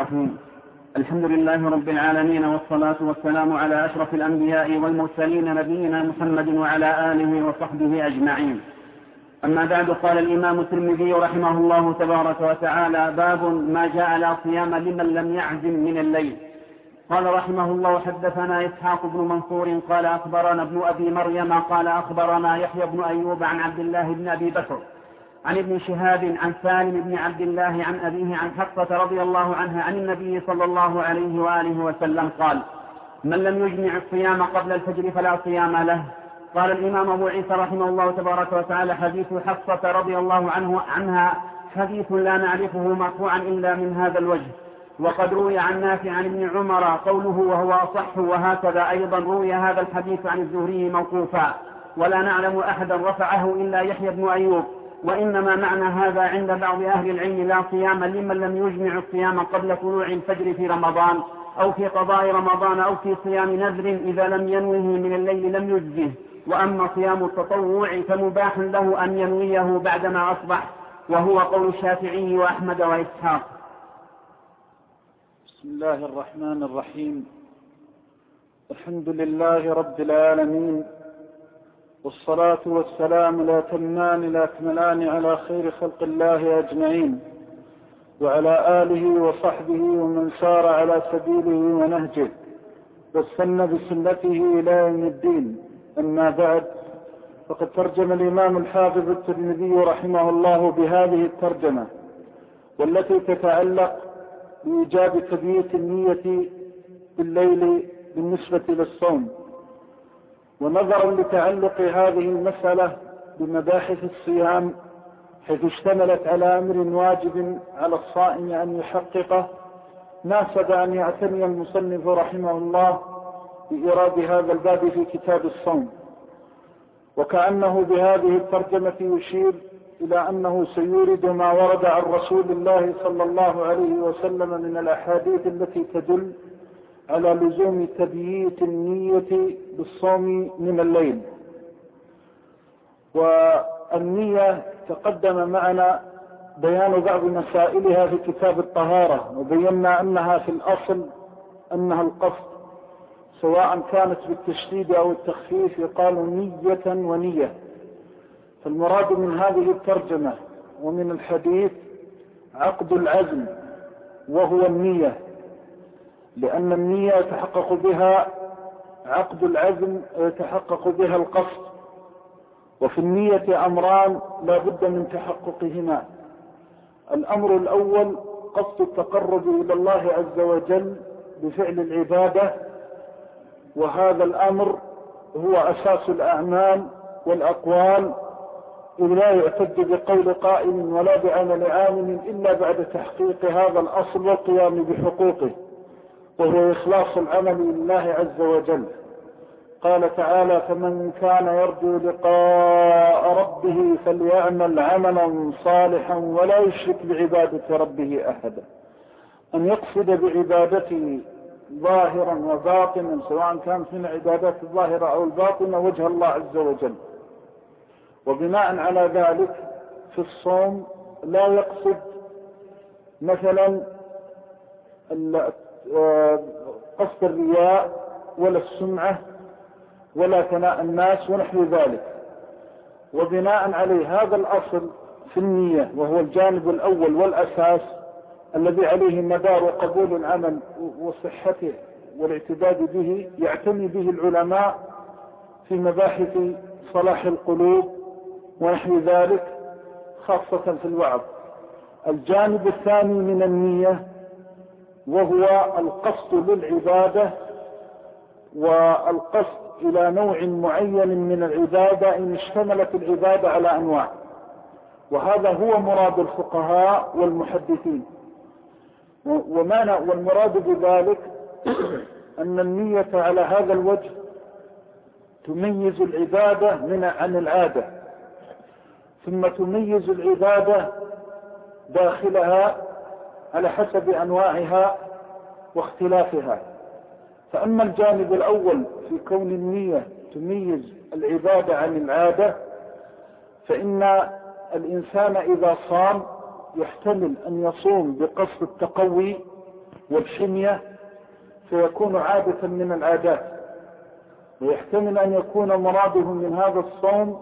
الرحيم. الحمد لله رب العالمين، والصلاة والسلام على أشرف الأنبياء والمرسلين نبينا محمد وعلى آله وصحبه أجمعين. أما بعد، قال الإمام الترمذي رحمه الله تبارك وتعالى: باب ما جاء لا صيام لمن لم يعزم من الليل. قال رحمه الله: حدثنا إسحاق بن منصور قال أخبرنا ابن أبي مريم قال أخبرنا يحيى بن أيوب عن عبد الله بن أبي بكر عن ابن شهاب عن سالم بن عبد الله عن أبيه عن حفصة رضي الله عنها عن النبي صلى الله عليه وآله وسلم قال: من لم يجمع الصيام قبل الفجر فلا صيام له. قال الإمام أبو عيسى رحمه الله تبارك وتعالى: حديث حفصة رضي الله عنها حديث لا نعرفه مرفوعا إلا من هذا الوجه، وقد روي عن نافع عن ابن عمر قوله وهو أصح، وهكذا أيضا روي هذا الحديث عن الزهري موقوفا، ولا نعلم أحدا رفعه إلا يحيى بن أيوب. وإنما معنى هذا عند بعض أهل العلم لا صيام لمن لم يجمع الصيام قبل طلوع الفجر في رمضان، أو في قضاء رمضان، أو في صيام نذر إذا لم ينوه من الليل لم يجزه. وأما صيام التطوع فمباح له أن ينويه بعدما أصبح، وهو قول الشافعي وأحمد وإسحاق. بسم الله الرحمن الرحيم. الحمد لله رب العالمين، والصلاة والسلام الأتمان الأكملان على خير خلق الله أجمعين، وعلى آله وصحبه ومن سار على سبيله ونهجه واستنى بسنته إلى يوم الدين. أما بعد، فقد ترجم الإمام الحافظ الترمذي رحمه الله بهذه الترجمة، والتي تتعلق بإيجاب تبييت النية بالليل بالنسبة للصوم. ونظرا لتعلق هذه المسألة بمباحث الصيام، حيث اشتملت على أمر واجب على الصائم أن يحققه، ناسب أن يعتني المصنف رحمه الله بإيراد هذا الباب في كتاب الصوم، وكأنه بهذه الترجمة يشير إلى أنه سيورد ما ورد عن رسول الله صلى الله عليه وسلم من الأحاديث التي تدل على لزوم تبييت النية بالصوم من الليل. والنية تقدم معنا بيان بعض مسائلها في كتاب الطهارة، وبينا أنها في الأصل أنها القصد، سواء كانت بالتشديد أو التخفيف يقال نية ونية. فالمراد من هذه الترجمة ومن الحديث عقد العزم، وهو النية، لأن النية يتحقق بها عقد العزم ويتحقق بها القصد. وفي النية أمران لا بد من تحققهما. الأمر الأول قصد التقرب إلى الله عز وجل بفعل العبادة، وهذا الأمر هو أساس الأعمال والأقوال، إذ لا يعتد بقول قائل ولا بعمل عامل إلا بعد تحقيق هذا الأصل والقيام بحقوقه، وهو إخلاص العمل لله عز وجل. قال تعالى: فمن كان يرجو لقاء ربه فليعمل عملا صالحا ولا يشرك بعبادة ربه أحدا. أن يقصد بعبادته ظاهرا وباطنا، سواء كانت من عبادات الظاهرة أو الباطنة، وجه الله عز وجل. وبناء على ذلك في الصوم لا يقصد مثلا قصد الرياء ولا السمعة ولا ثناء الناس ونحو ذلك. وبناء عليه هذا الأصل في النية، وهو الجانب الأول والأساس الذي عليه مدار قبول العمل وصحته والاعتداد به، يعتني به العلماء في مباحث صلاح القلوب ونحو ذلك، خاصة في الوعظ. الجانب الثاني من النية وهو القصد للعبادة، والقصد إلى نوع معين من العبادة إن اشتملت العبادة على أنواع، وهذا هو مراد الفقهاء والمحدثين. والمراد بذلك أن النية على هذا الوجه تميز العبادة عن العادة، ثم تميز العبادة داخلها على حسب أنواعها واختلافها. فأما الجانب الأول في كون النية تميز العبادة عن العادة، فإن الإنسان إذا صام يحتمل أن يصوم بقصد التقوي والحمية، فيكون عادة من العادات. ويحتمل أن يكون مراده من هذا الصوم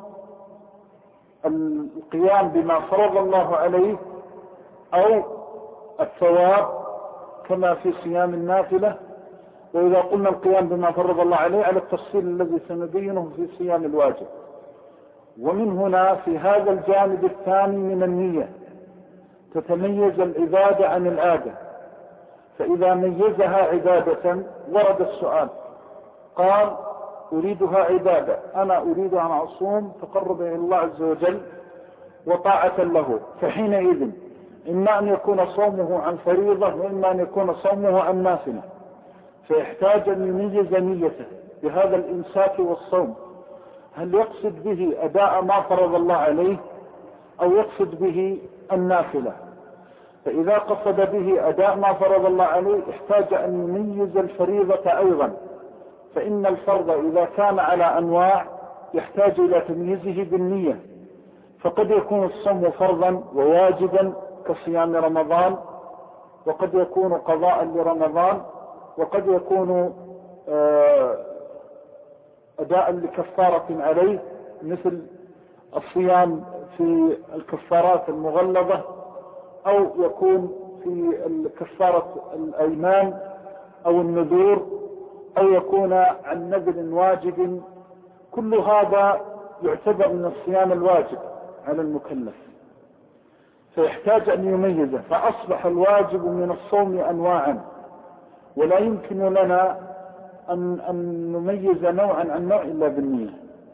القيام بما فرض الله عليه أو الثواب كما في صيام النافلة. وإذا قلنا القيام بما فرض الله عليه على التفصيل الذي سنبينه في صيام الواجب. ومن هنا في هذا الجانب الثاني من النية تتميز العبادة عن العادة. فإذا ميزها عبادة ورد السؤال، قال أريدها عبادة، أنا أريد أن أصوم تقربا إلى الله عز وجل وطاعة له، فحينئذ إما أن يكون صومه عن فريضة وإما أن يكون صومه عن نافلة، فيحتاج أن يميز نيته بهذا الإمساك والصوم، هل يقصد به أداء ما فرض الله عليه أو يقصد به النافلة. فإذا قصد به أداء ما فرض الله عليه احتاج أن يميز الفريضة أيضا، فإن الفرض إذا كان على أنواع يحتاج إلى تمييزه بالنية. فقد يكون الصوم فرضا وواجبا كصيام رمضان، وقد يكون قضاء لرمضان، وقد يكون أداء لكفارة عليه مثل الصيام في الكفارات المغلظة، أو يكون في كفارة الأيمان أو النذور، أو يكون عن نذر واجب. كل هذا يعتبر من الصيام الواجب على المكلف، فيحتاج أن يميزه. فأصبح الواجب من الصوم أنواعا، ولا يمكن لنا أن نميز نوعا عن نوع إلا بالنية.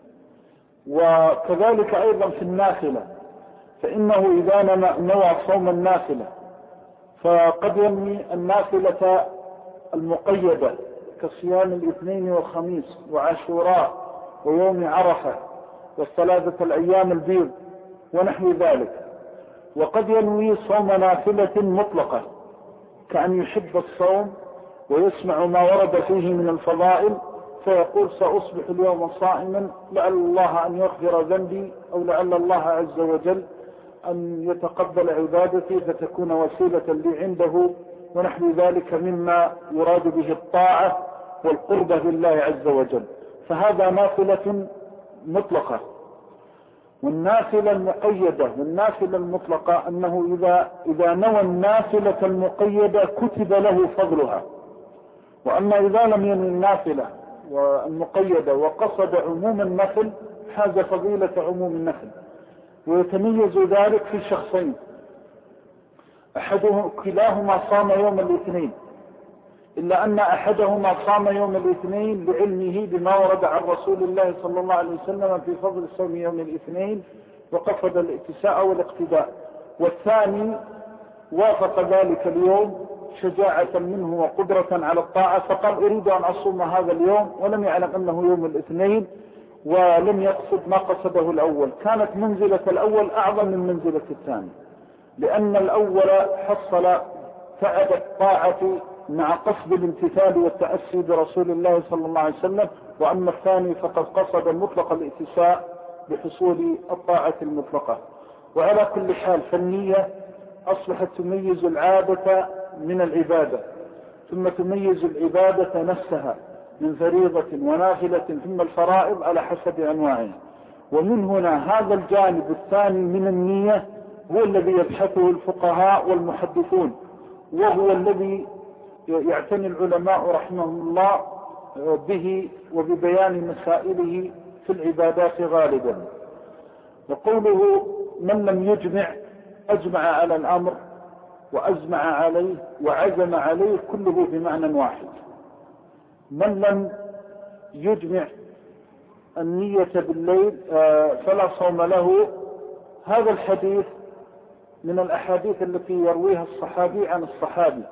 وكذلك أيضا في النافلة، فإنه إذا نوى صوم النافلة فقد ينوي النافلة المقيدة كصيام الاثنين والخميس وعاشوراء ويوم عرفة والثلاثة الأيام البيض ونحو ذلك. وقد ينوي صوم نافلة مطلقة كأن يحب الصوم ويسمع ما ورد فيه من الفضائل فيقول سأصبح اليوم صائما لعل الله أن يغفر ذنبي، أو لعل الله عز وجل أن يتقبل عبادتي فتكون وسيلة لي عنده، ونحو ذلك مما يراد به الطاعة والقربة لله عز وجل. فهذا نافلة مطلقة. والنافلة المقيدة والنافلة المطلقة أنه إذا نوى النافلة المقيدة كتب له فضلها. وأما إذا لم ينوي النافلة والمقيدة وقصد عموم النفل حاز فضيلة عموم النفل. ويتميز ذلك في شخصين، كلاهما صام يوم الاثنين، إلا أن أحدهما صام يوم الاثنين لعلمه بما ورد عن رسول الله صلى الله عليه وسلم في فضل صوم يوم الاثنين وقصد الاتساء والاقتداء، والثاني وافق ذلك اليوم شجاعة منه وقدرة على الطاعة فقال أريد أن أصوم هذا اليوم، ولم يعلم أنه يوم الاثنين ولم يقصد ما قصده الأول. كانت منزلة الأول أعظم من منزلة الثاني، لأن الأول حصل تعب الطاعة مع قصد الامتثال والتأسي برسول الله صلى الله عليه وسلم، وأما الثاني فقد قصد مطلق الاتساء بحصول الطاعة المطلقة. وعلى كل حال فالنية أصبحت تميز العادة من العبادة، ثم تميز العبادة نفسها من فريضة ونافلة، ثم الفرائض على حسب أنواعها. ومن هنا هذا الجانب الثاني من النية هو الذي يبحثه الفقهاء والمحدثون، وهو الذي يعتني العلماء رحمهم الله به وببيان مسائله في العبادات غالبا. وقوله من لم يجمع أجمع على الأمر وأزمع عليه وعزم عليه كله بمعنى واحد. من لم يجمع النية بالليل فلا صوم له. هذا الحديث من الأحاديث التي يرويها الصحابي عن الصحابي،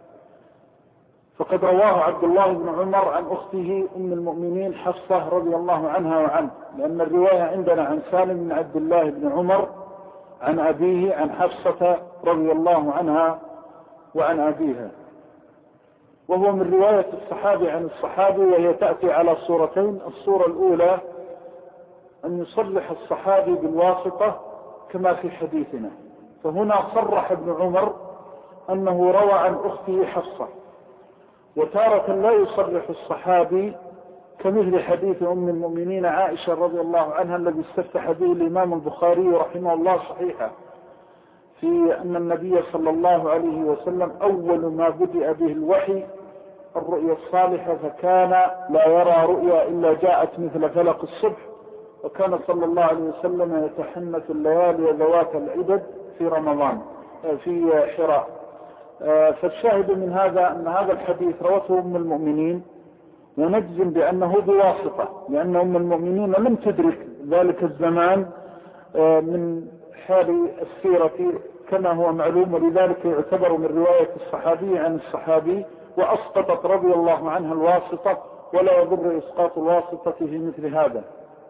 فقد رواه عبد الله بن عمر عن أخته أم المؤمنين حفصة رضي الله عنها وعنه، لأن الرواية عندنا عن سالم بن عبد الله بن عمر عن أبيه عن حفصة رضي الله عنها وعن أبيها، وهو من رواية الصحابي عن الصحابي، وهي تأتي على صورتين. الصورة الأولى أن يصرح الصحابي بالواسطة كما في حديثنا، فهنا صرح ابن عمر أنه روى عن أخته حفصة، وتارة لا يصرح الصحابي كمثل حديث أم المؤمنين عائشة رضي الله عنها الذي استفتح به الإمام البخاري رحمه الله صحيحة، في أن النبي صلى الله عليه وسلم أول ما بدأ به الوحي الرؤيا الصالحة، فكان لا يرى رؤيا إلا جاءت مثل فلق الصبح، وكان صلى الله عليه وسلم يتحنث الليالي ذوات العدد في رمضان في حراء. فالشاهد من هذا أن هذا الحديث روته أم المؤمنين، ونجزم بأنه بواسطة، لأن أم المؤمنين لم تدرك ذلك الزمان من حال السيرة كما هو معلوم، ولذلك يعتبر من رواية الصحابي عن الصحابي، وأسقطت رضي الله عنها الواسطة، ولا يضر إسقاط الواسطة في مثل هذا.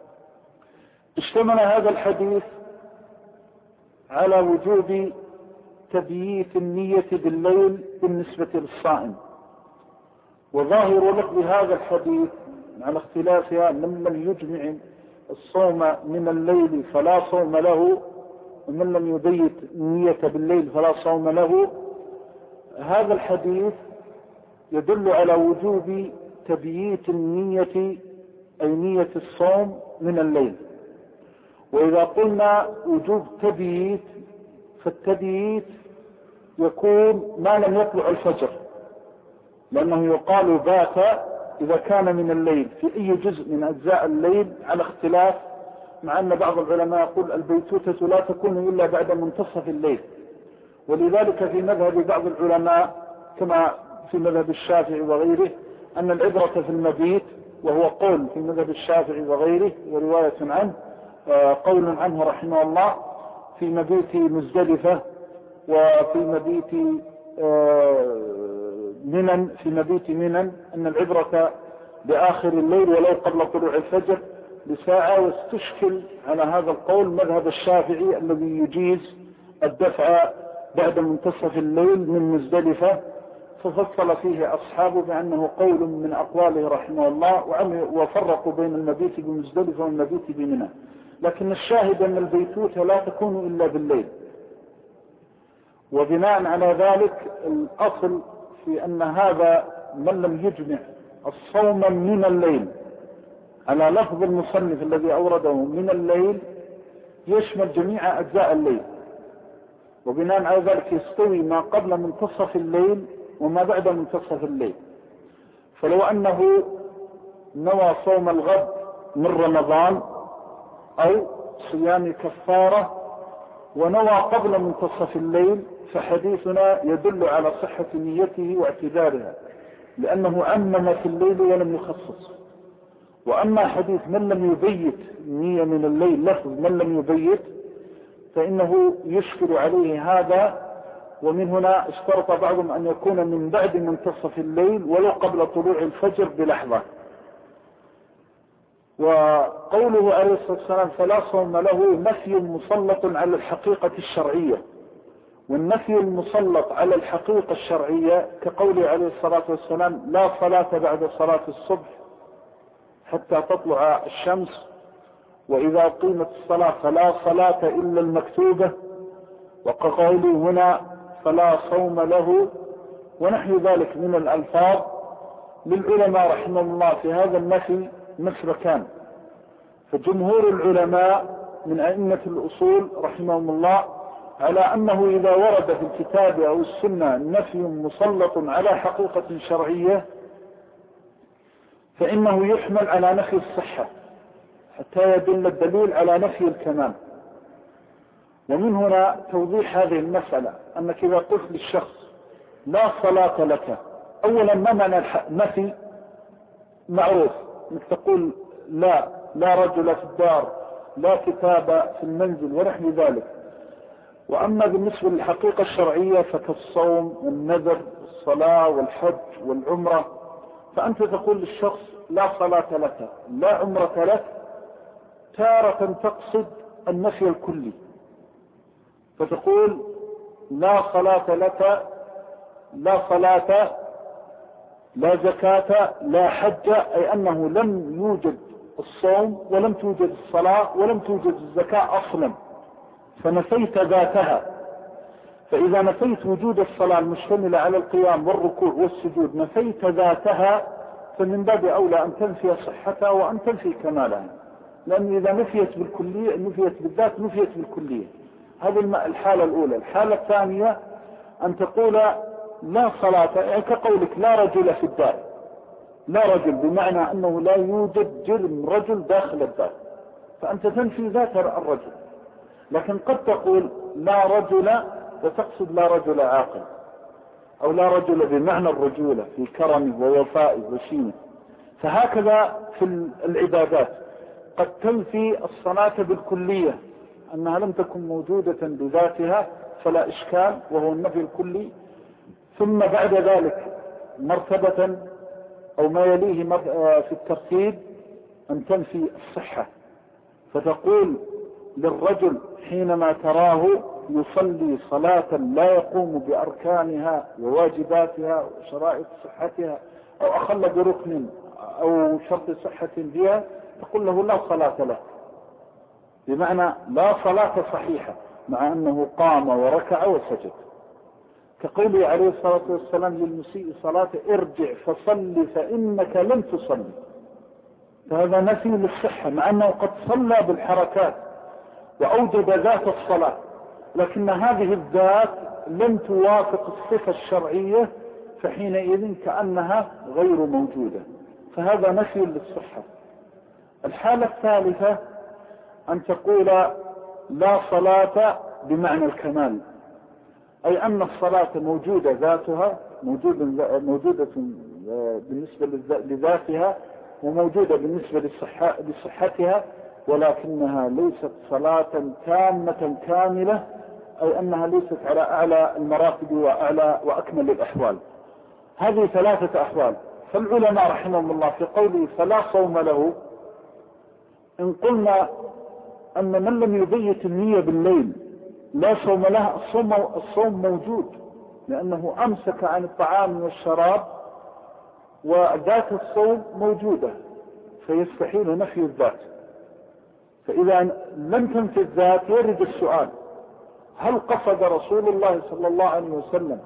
اشتمل هذا الحديث على وجوب تبييت النية بالليل بالنسبة للصائم، وظاهر لفظ هذا الحديث على اختلافها من لم يجمع الصوم من الليل فلا صوم له، ومن لم يبيت النية بالليل فلا صوم له. هذا الحديث يدل على وجوب تبييت النية أي نية الصوم من الليل. وإذا قلنا وجوب تبييت، فالتبييت يكون ما لم يطلع الفجر، لأنه يقال بات إذا كان من الليل في أي جزء من أجزاء الليل على اختلاف، مع أن بعض العلماء يقول البيتوتة لا تكون إلا بعد منتصف الليل، ولذلك في مذهب بعض العلماء كما في مذهب الشافعي وغيره أن العبرة في المبيت، وهو قول في مذهب الشافعي وغيره ورواية عنه قول عنه رحمه الله في مبيت مزدلفة وفي مبيت منن، في مبيت منن أن العبرة بآخر الليل ولو قبل طلوع الفجر بساعة، واستشكل على هذا القول مذهب الشافعي الذي يجيز الدفع بعد منتصف الليل من مزدلفة، ففصل فيه أصحابه بأنه قول من أقواله رحمه الله، وفرقوا بين المبيت بمزدلفة والمبيت بمنى. لكن الشاهد أن البيتوتة لا تكون إلا بالليل، وبناء على ذلك الأصل في أن هذا من لم يجمع الصوم من الليل على لفظ المصنف الذي أورده من الليل يشمل جميع أجزاء الليل، وبناء على ذلك يستوي ما قبل منتصف الليل وما بعد منتصف الليل. فلو أنه نوى صوم الغد من رمضان أو صيام كفارة ونوى قبل منتصف الليل، فحديثنا يدل على صحة نيته واعتبارها، لأنه عمم في الليل ولم يخصص. وأما حديث من لم يبيت نية من الليل، لفظ من لم يبيت، فإنه يشكل عليه هذا، ومن هنا اشترط بعضهم أن يكون من بعد منتصف الليل ولو قبل طلوع الفجر بلحظة. وقوله عليه الصلاة والسلام فلا صوم له نفي مسلط على الحقيقة الشرعية، والنفي المسلط على الحقيقة الشرعية كقوله عليه الصلاة والسلام لا صلاة بعد صلاة الصبح حتى تطلع الشمس، وإذا قيمت الصلاة فلا صلاة إلا المكتوبة، وقوله هنا فلا صوم له، ونحو ذلك من الألفاظ. للعلماء رحمه الله في هذا النفي مسلكان، فجمهور العلماء من أئمة الأصول رحمهم الله على أنه إذا ورد في الكتاب أو السنة نفي مسلط على حقيقة شرعية فإنه يحمل على نفي الصحة حتى يدل الدليل على نفي الكمال. ومن هنا توضيح هذه المسألة، أنك إذا قلت للشخص لا صلاة لك، أولا ما معنى نفي معروف، انك تقول لا رجل في الدار، لا كتاب في المنزل ونحو ذلك. وأما بالنسبة للحقيقة الشرعية فكالصوم والنذر والصلاة والحج والعمرة، فأنت تقول للشخص لا صلاة لك لا عمرة لك، تارة تقصد النفي الكلي، فتقول لا صلاة لك لا صلاة لا زكاة لا حج، أي أنه لم يوجد الصوم ولم توجد الصلاة ولم توجد الزكاة أصلا، فنفيت ذاتها. فإذا نفيت وجود الصلاة المشتملة على القيام والركوع والسجود نفيت ذاتها، فمن باب أولى أن تنفي صحتها وأن تنفي كمالها، لأن إذا نفيت بالكلية نفيت بالذات نفيت بالكلية. هذه الحالة الأولى. الحالة الثانية أن تقول لا صلاة، يعني كقولك لا رجل في الدار، لا رجل بمعنى أنه لا يوجد جرم رجل داخل الدار، فأنت تنفي ذات الرجل. لكن قد تقول لا رجل وتقصد لا رجل عاقل، أو لا رجل بمعنى الرجولة في كرمه ووفائه وشينه. فهكذا في العبادات قد تنفي الصلاة بالكلية أنها لم تكن موجودة بذاتها فلا إشكال، وهو النفي الكلي. ثم بعد ذلك مرتبة أو ما يليه في الترتيب أن تنفي الصحة، فتقول للرجل حينما تراه يصلي صلاة لا يقوم بأركانها وواجباتها وشرائط صحتها، أو أخل بركن أو شرط صحة فيها، تقول له لا صلاة له، بمعنى لا صلاة صحيحة، مع أنه قام وركع وسجد. كقوله عليه الصلاة والسلام للمسيء صلاة ارجع فصل فإنك لم تصلي، فهذا نفي للصحة، مع أنه قد صلى بالحركات وأوجد ذات الصلاة، لكن هذه الذات لم توافق الصفة الشرعية، فحينئذ كأنها غير موجودة، فهذا نفي للصحة. الحالة الثالثة أن تقول لا صلاة بمعنى الكمال، أي أن الصلاة موجودة ذاتها، موجودة بالنسبة لذاتها وموجودة بالنسبة لصحتها، ولكنها ليست صلاة تامة كاملة، أي أنها ليست على أعلى المراتب وأعلى وأكمل الأحوال. هذه ثلاثة أحوال. فالعلماء رحمهم الله في قوله فلا صوم له، إن قلنا أن من لم يبيت النية بالليل لا صوم له، الصوم موجود، لأنه أمسك عن الطعام والشراب وذات الصوم موجودة، فيستحيل نفي الذات. فإذا لم تنفي الذات يرد السؤال: هل قصد رسول الله صلى الله عليه وسلم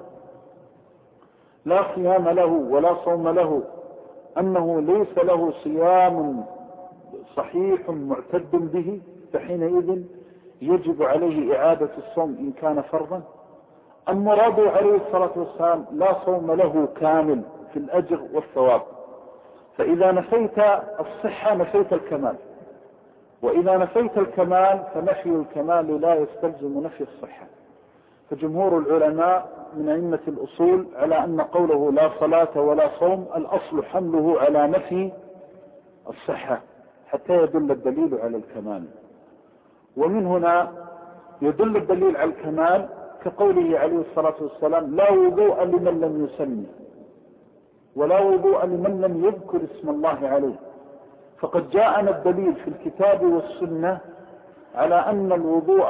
لا صيام له ولا صوم له أنه ليس له صيام صحيح معتد به، فحينئذ يجب عليه إعادة الصوم إن كان فرضا؟ أم مراده عليه الصلاة والسلام لا صوم له كامل في الأجر والثواب؟ فإذا نفيت الصحة نفيت الكمال، وإذا نفيت الكمال فنفي الكمال لا يستلزم نفي الصحة. فجمهور العلماء من أئمة الأصول على أن قوله لا صلاة ولا صوم الأصل حمله على نفي الصحة حتى يدل الدليل على الكمال. ومن هنا يدل الدليل على الكمال كقوله عليه الصلاة والسلام لا وضوء لمن لم يسمي، ولا وضوء لمن لم يذكر اسم الله عليه. فقد جاءنا الدليل في الكتاب والسنة على أن الوضوء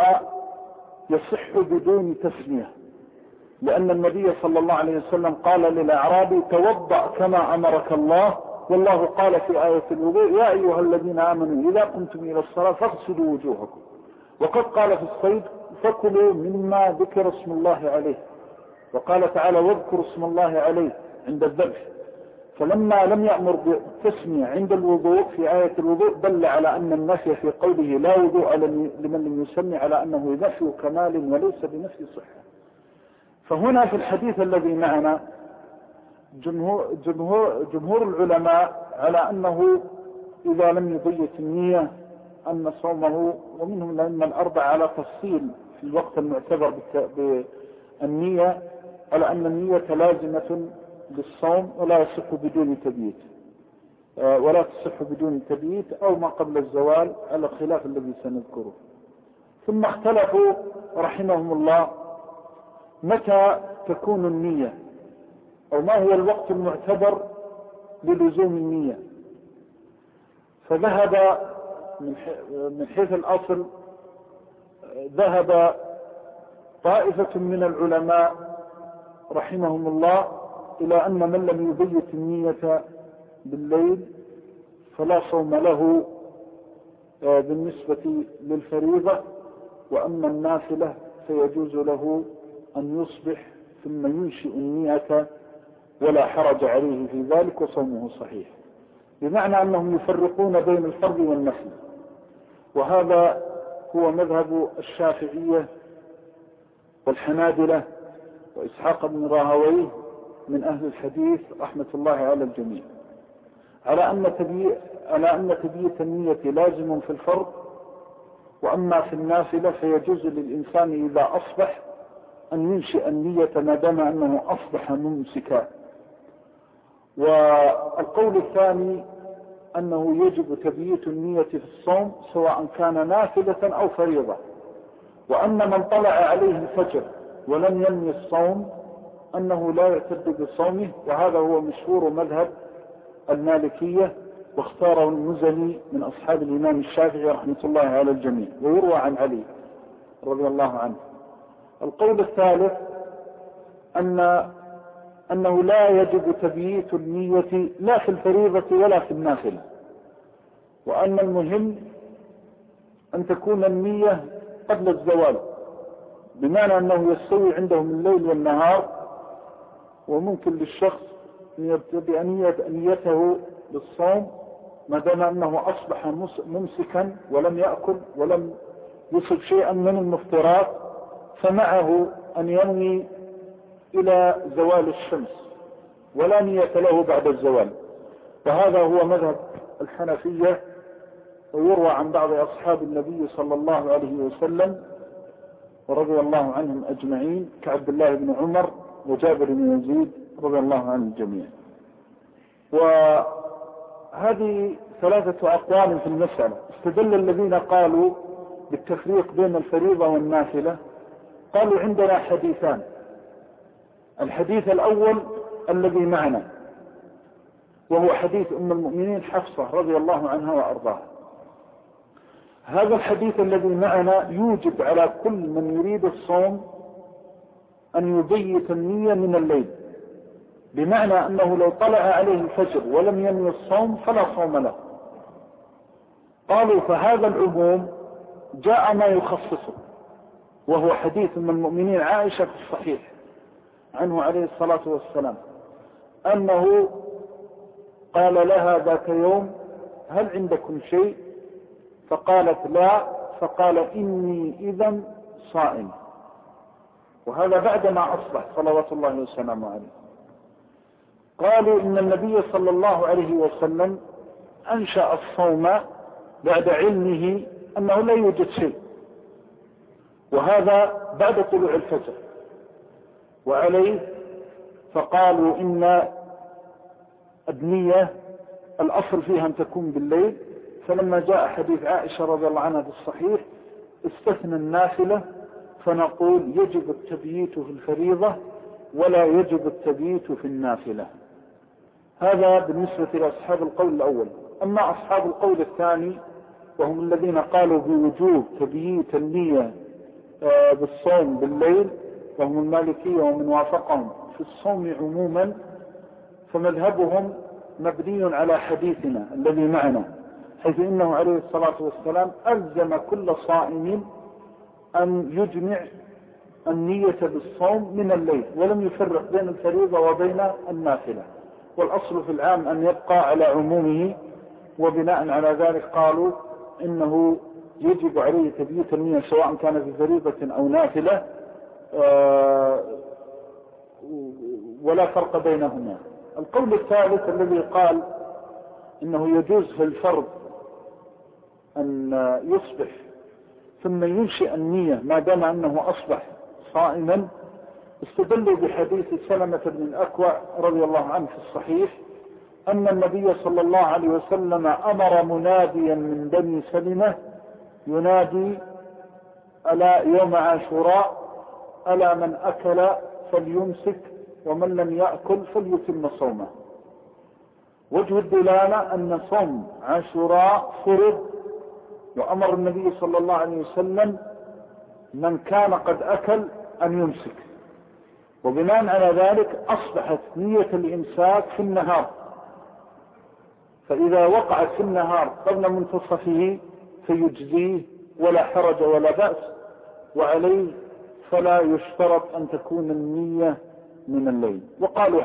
يصح بدون تسمية، لأن النبي صلى الله عليه وسلم قال للأعرابي توضأ كما أمرك الله، والله قال في آية الوضوء يا أيها الذين آمنوا إذا قمتم إلى الصلاة فاغسلوا وجوهكم، وقد قال في الصيد فكلوا مما ذكر اسم الله عليه، وقال تعالى واذكروا اسم الله عليه عند الذبح. فلما لم يأمر بالتسمية عند الوضوء في آية الوضوء دل على أن النفي في قوله لا وضوء لمن لم يسمي على أنه نفي كمال وليس بنفي صحة. فهنا في الحديث الذي معنا جمهور العلماء على أنه إذا لم يبيت النية أن صومه، ومنهم الأئمة الأربعة على تفصيل في الوقت المعتبر بالنية، على أن النية لازمة للصوم ولا يصح بدون تبييت، ولا تصح بدون تبييت أو ما قبل الزوال على الخلاف الذي سنذكره. ثم اختلفوا رحمهم الله متى تكون النية، أو ما هو الوقت المعتبر للزوم النية. فذهب من حيث الأصل ذهب طائفة من العلماء رحمهم الله إلى أن من لم يبيت النية بالليل فلا صوم له بالنسبة للفريضة، وأما النافلة فيجوز له أن يصبح ثم ينشئ النية ولا حرج عليه في ذلك وصومه صحيح، بمعنى أنهم يفرقون بين الفرض والنفل. وهذا هو مذهب الشافعية والحنابلة وإسحاق بن راهويه من أهل الحديث رحمة الله على الجميع، على أن تبييت النية لازم في الفرض، وأما في النافلة فيجوز للإنسان إذا أصبح أن ينشئ النية ما دام أنه أصبح ممسكا. والقول الثاني أنه يجب تبييت النية في الصوم سواء كان نافلة أو فريضة، وأن من طلع عليه الفجر ولم ينوي الصوم أنه لا يعتد بصومه، وهذا هو مشهور مذهب المالكية، واختاره المزني من أصحاب الإمام الشافعي رحمة الله على الجميع، ويروى عن علي رضي الله عنه. القول الثالث أنه لا يجب تبييت النية لا في الفريضة ولا في النافلة، وأن المهم أن تكون النية قبل الزوال، بمعنى أنه يستوي عندهم الليل والنهار، وممكن للشخص أن يبتدئ نيته بالصوم ما دام أنه أصبح ممسكا ولم يأكل ولم يصب شيئا من المفطرات، فمعه أن ينوي إلى زوال الشمس ولا نية له بعد الزوال. وهذا هو مذهب الحنفية، ويروى عن بعض أصحاب النبي صلى الله عليه وسلم ورضي الله عنهم أجمعين كعبد الله بن عمر وجابر بن يزيد رضي الله عن الجميع. وهذه ثلاثة أقوال في المسألة. استدل الذين قالوا بالتفريق بين الفريضة والنافلة قالوا عندنا حديثان. الحديث الأول الذي معنا وهو حديث أم المؤمنين حفصة رضي الله عنها وأرضاها. هذا الحديث الذي معنا يوجب على كل من يريد الصوم أن يبيت النية من الليل، بمعنى أنه لو طلع عليه الفجر ولم ينوي الصوم فلا صوم له. قالوا فهذا العموم جاء ما يخصصه، وهو حديث من المؤمنين عائشة في الصحيح عنه عليه الصلاة والسلام أنه قال لها ذات يوم هل عندكم شيء؟ فقالت لا، فقال إني إذا صائم. وهذا بعدما أصبح صلوات الله وسلامه عليه. قالوا إن النبي صلى الله عليه وسلم أنشأ الصوم بعد علمه أنه لا يوجد شيء، وهذا بعد طلوع الفجر، وعليه فقالوا إن النية الأصل فيها أن تكون بالليل. فلما جاء حديث عائشة رضي الله عنها بالصحيح استثنى النافلة، فنقول يجب التبييت في الفريضة ولا يجب التبييت في النافلة. هذا بالنسبة لأصحاب القول الأول. أما أصحاب القول الثاني وهم الذين قالوا بوجوب تبييت النية بالصوم بالليل، وهم المالكية ومن وافقهم في الصوم عموما، فمذهبهم مبني على حديثنا الذي معنا، حيث إنه عليه الصلاة والسلام ألزم كل صائم أن يجمع النية بالصوم من الليل، ولم يفرق بين الفريضة وبين النافلة، والأصل في العام أن يبقى على عمومه. وبناء على ذلك قالوا إنه يجب عليه تبييت النية سواء كان في فريضة أو نافلة، ولا فرق بينهما. القول الثالث الذي قال إنه يجوز في الفرض أن يصبح ثم ينشئ النية ما دام أنه أصبح صائما، استدلوا بحديث سلمة بن الأكوع رضي الله عنه في الصحيح أن النبي صلى الله عليه وسلم أمر مناديا من بني سلمة ينادي ألا يوم عاشوراء ألا من أكل فليمسك ومن لم يأكل فليتم صومه. وجه الدلالة أن صوم عاشوراء فرض، وأمر النبي صلى الله عليه وسلم من كان قد أكل أن يمسك، وبناء على ذلك أصبحت نية الإمساك في النهار، فإذا وقعت في النهار قبل منتصفه فيجزيه ولا حرج ولا بأس، وعليه فلا يشترط أن تكون النية من الليل. وقالوا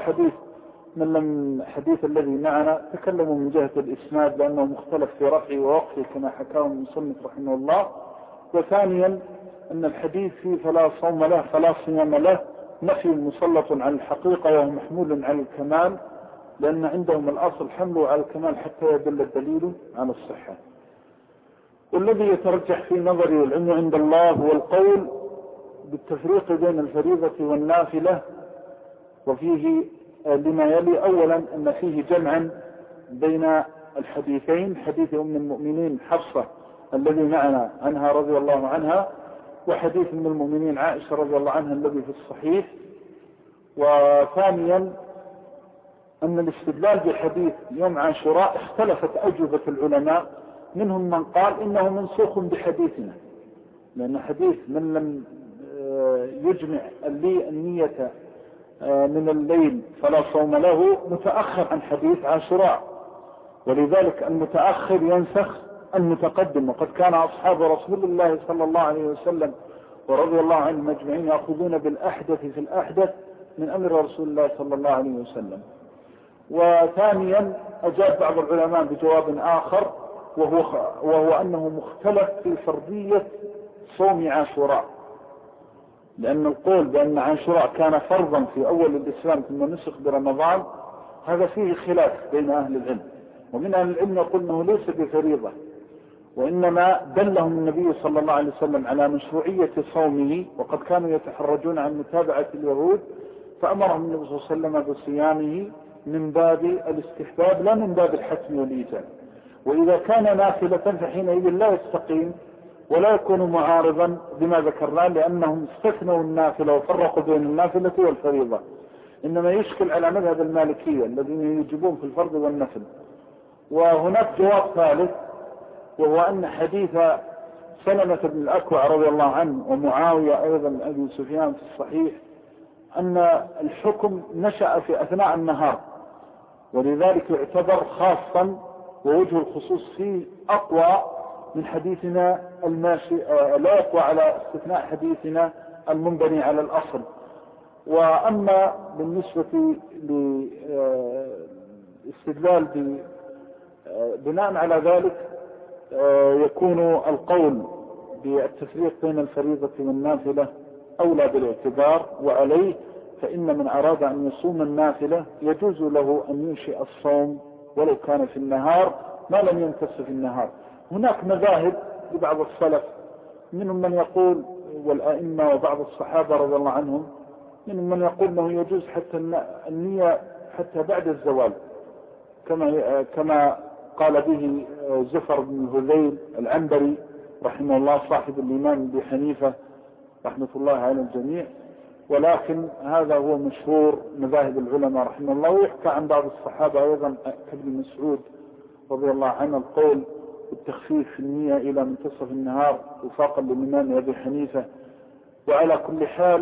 حديث الذي معنا تكلموا من جهة الإسناد لأنه مختلف في رفعه ووقفه كما حكاه المصنف رحمه الله. وثانيا أن الحديث فيه فلا صوم له فلا صيام له نفي مسلط على الحقيقة وهو محمول على الكمال، لأن عندهم الأصل حمله على الكمال حتى يدل الدليل على الصحة. والذي يترجح في نظري والعلم عند الله هو القول بالتفريق بين الفريضة والنافلة، وفيه لما يلي: أولا أن فيه جمعا بين الحديثين، حديث أم المؤمنين حفصة الذي معنا عنها رضي الله عنها، وحديث أم المؤمنين عائشة رضي الله عنها الذي في الصحيح. وثانيا أن الاستدلال بحديث يوم عاشوراء اختلفت أجوبة العلماء، منهم من قال إنه منسوخ بحديثنا، لأن حديث من لم يجمع النية من الليل فلا صوم له متأخر عن حديث عاشوراء، ولذلك المتأخر ينسخ المتقدم. وقد كان أصحاب رسول الله صلى الله عليه وسلم ورضي الله عنهم أجمعين يأخذون بالأحدث في الأحدث من أمر رسول الله صلى الله عليه وسلم. وثانيا أجاب بعض العلماء بجواب آخر، وهو أنه مختلف في فرضية صوم عاشوراء، لأن القول بأن عاشوراء كان فرضا في أول الإسلام ثم نسخ برمضان هذا فيه خلاف بين أهل العلم، ومن أهل العلم يقول أنه ليس بفريضة، وإنما دلهم النبي صلى الله عليه وسلم على مشروعية صومه، وقد كانوا يتحرجون عن متابعة اليهود فأمرهم النبي صلى الله عليه وسلم بصيامه من باب الاستحباب لا من باب الحتم والإيجاب. وإذا كان نافلة فحينئذ لا يستقيم ولا يكون معارضا بما ذكرناه، لأنهم استثنوا النافلة وفرقوا بين النافلة والفريضة. إنما يشكل على مذهب المالكية الذين يجبون في الفرض والنفل. وهناك جواب ثالث، وهو أن حديث سلمة بن الأكوع رضي الله عنه ومعاوية أيضا أبي سفيان في الصحيح أن الحكم نشأ في أثناء النهار، ولذلك يعتبر خاصا، ووجه الخصوص فيه أقوى من حديثنا الماشي، لا يقوى على استثناء حديثنا المنبني على الأصل. وأما بالنسبة للاستدلال بناء على ذلك يكون القول بالتفريق بين الفريضة والنافلة أولى بالاعتبار، وعليه فإن من أراد أن يصوم النافلة يجوز له أن ينشئ الصوم ولو كان في النهار ما لم ينتصف النهار. هناك مذاهب لبعض السلف، منهم من يقول والأئمة وبعض الصحابة رضي الله عنهم منهم من يقول أنه يجوز حتى النية حتى بعد الزوال، كما قال به زفر بن هذيل العنبري رحمه الله صاحب الإمام أبي حنيفة رحمة الله على الجميع. ولكن هذا هو مشهور مذاهب العلماء رحمه الله. ويحكى عن بعض الصحابة أيضا كابن مسعود رضي الله عنه القول بالتخفيف في النية إلى منتصف النهار وفاقا للإمام أبي حنيفة. وعلى كل حال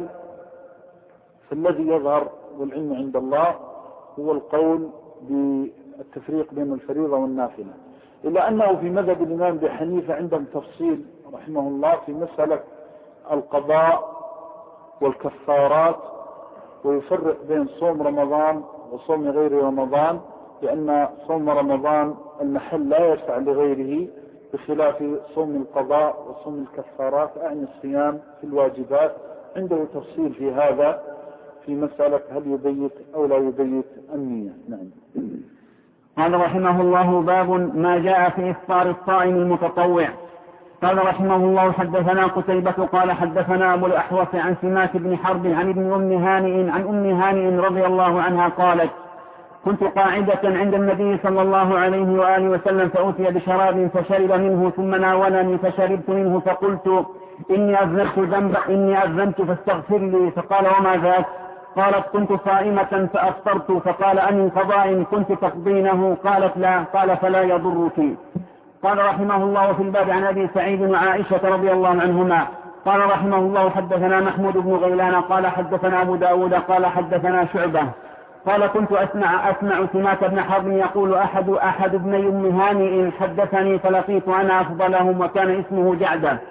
فالذي يظهر والعلم عند الله هو القول بالتفريق بين الفريضة والنافلة، إلا أنه في مذهب الإمام أبي حنيفة عندهم تفصيل رحمه الله في مسألة القضاء والكفارات، ويفرق بين صوم رمضان وصوم غير رمضان، لأن صوم رمضان المحل لا يسع لغيره بخلاف صوم القضاء وصوم الكفارات أعني الصيام في الواجبات. عنده تفصيل في هذا في مسألة هل يبيت أو لا يبيت النية. نعم. قال رحمه الله: باب ما جاء في إفطار الصائم المتطوع. قال رحمه الله: حدثنا قتيبة قال حدثنا أبو الأحوص عن سماك بن حرب عن ابن أم هانئ رضي الله عنها قالت: كنت قاعدة عند النبي صلى الله عليه وآله وسلم فأتي بشراب فشرب منه ثم ناولني فشربت منه فقلت: إني أذنبت فاستغفر لي. فقال: وما ذاك؟ قالت: كنت صائمة فأفطرت. فقال: أمن قضاء كنت تقضينه؟ قالت: لا. قال: فلا يضرك. قال رحمه الله: في الباب عن أبي سعيد وعائشة رضي الله عنهما. قال رحمه الله: حدثنا محمود بن غيلان قال حدثنا أبو داود قال حدثنا شعبة قال: كنت أسمع سماك بن حرب يقول: أحد ابني أم هانئ حدثني فلقيت أنا أفضلهم وكان اسمه جعدة،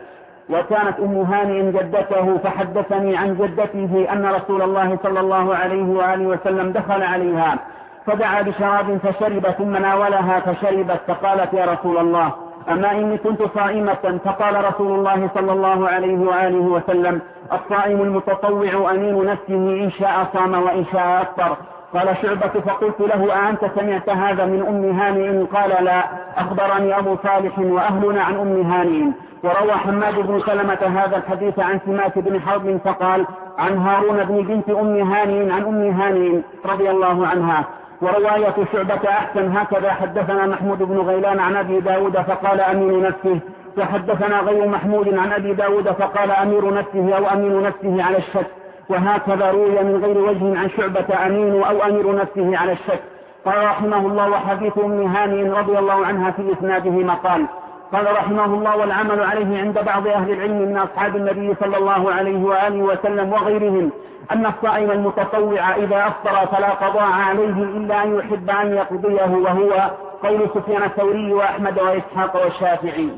وكانت أم هانئ جدته، فحدثني عن جدته أن رسول الله صلى الله عليه وآله وسلم دخل عليها فدعا بشراب فشرب ثم ناولها فشربت، فقالت: يا رسول الله، أما إني كنت صائمة. فقال رسول الله صلى الله عليه وآله وسلم: الصائم المتطوع أمين نفسه، إن شاء صام وإن شاء أفطر. قال شعبة: فقلت له: أأنت سمعت هذا من أم هانئ؟ قال: لا، أخبرني أبو صالح وأهلنا عن أم هانئ. وروى حماد بن سلمة هذا الحديث عن سماك بن حرب فقال: عن هارون بن بنت أم هانئ عن أم هانئ رضي الله عنها. ورواية شعبة أحسن، هكذا حدثنا محمود بن غيلان عن أبي داود فقال: أمين نفسه، وحدثنا غير محمود عن أبي داود فقال: أمير نفسه أو أمين نفسه على الشك. وهكذا روي من غير وجه عن شعبة: أمين أو أمير نفسه على الشك. قال رحمه الله: وحديث أم هانئ رضي الله عنها في إسناده مقال. قال رحمه الله: والعمل عليه عند بعض أهل العلم من أصحاب النبي صلى الله عليه وآله وسلم وغيرهم أن الصائم المتطوع إذا أفطر فلا قضاء عليه إلا أن يحب أن يقضيه، وهو قول سفيان الثوري وأحمد وإسحاق والشافعي.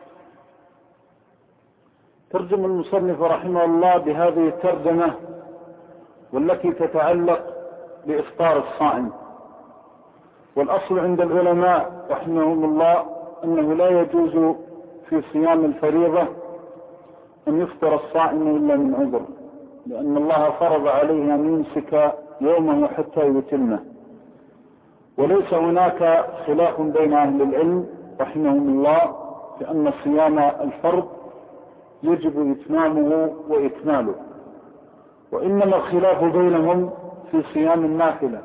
ترجم المصنف رحمه الله بهذه الترجمة والتي تتعلق بإفطار الصائم. والأصل عند العلماء رحمهم الله أنه لا يجوز في صيام الفريضة أن يفطر الصائم إلا من عذر، لأن الله فرض عليه أن يمسك يومه حتى يتمه. وليس هناك خلاف بين أهل العلم رحمهم الله بأن صيام الفرض يجب إتمامه وإكماله، وإنما الخلاف بينهم في صيام النافلة،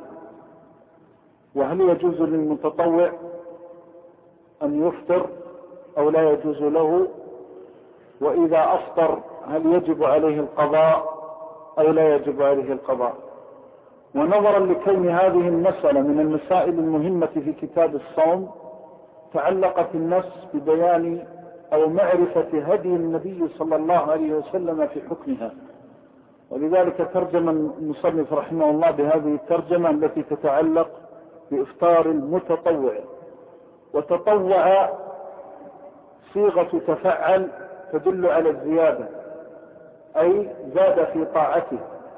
وهل يجوز للمتطوع أن يفطر أو لا يجوز له، وإذا أفطر هل يجب عليه القضاء أو لا يجب عليه القضاء. ونظرا لكون هذه المسألة من المسائل المهمة في كتاب الصوم، تعلقت النص ببيان أو معرفة هدي النبي صلى الله عليه وسلم في حكمها، ولذلك ترجم المصنف رحمه الله بهذه الترجمة التي تتعلق بإفطار المتطوع. وتطوع صيغة تفعل تدل على الزيادة، أي زاد في طاعته،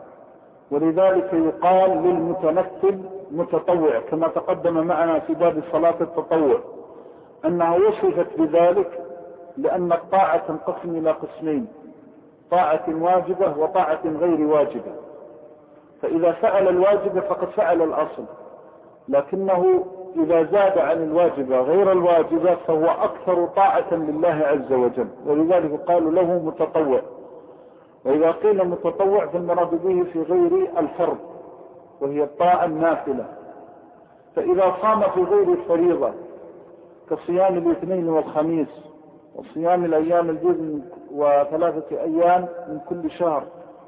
ولذلك يقال للمتنفل متطوع، كما تقدم معنا في باب صلاة التطوع أنها وصفت بذلك لأن الطاعة تنقسم إلى قسمين: طاعة واجبة وطاعة غير واجبة. فإذا فعل الواجبة فقد فعل الأصل، لكنه إذا زاد عن الواجبة غير الواجبة فهو أكثر طاعة لله عز وجل، ولذلك قالوا له متطوع. وإذا قيل متطوع فالمراد به في غير الفرض وهي الطاعة النافلة. فإذا صام في غير الفريضة كصيام الاثنين والخميس وصيام الأيام البيض وثلاثة أيام من كل شهر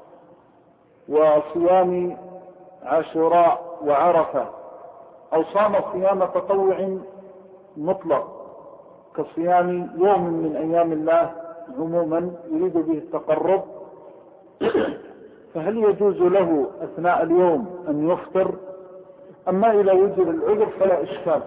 وصيام عاشوراء وعرفة، أو صام صيام تطوع مطلق كصيام يوم من أيام الله عموما يريد به التقرب، فهل يجوز له أثناء اليوم أن يفطر؟ أما إذا وجد العذر فلا إشكال،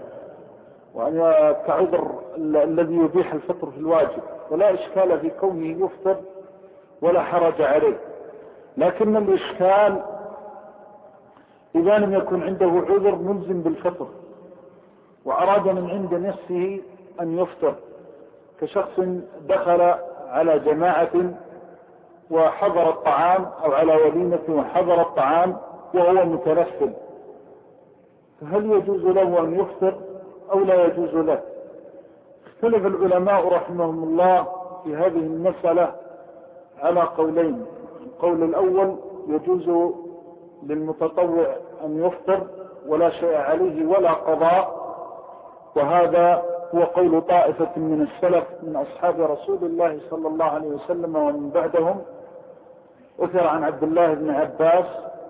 كعذر الذي يبيح الفطر في الواجب، ولا إشكال في كونه يفطر ولا حرج عليه. لكن الإشكال إذا لم يكن عنده عذر ملزم بالفطر وأراد من عند نفسه أن يفطر، كشخص دخل على جماعة وحضر الطعام أو على وليمة وحضر الطعام وهو متنفل، فهل يجوز له أن يفطر أو لا يجوز له؟ اختلف العلماء رحمهم الله في هذه المسألة على قولين. القول الأول: يجوز للمتطوع أن يفطر ولا شيء عليه ولا قضاء، وهذا هو قول طائفة من السلف من أصحاب رسول الله صلى الله عليه وسلم ومن بعدهم، أثر عن عبد الله بن عباس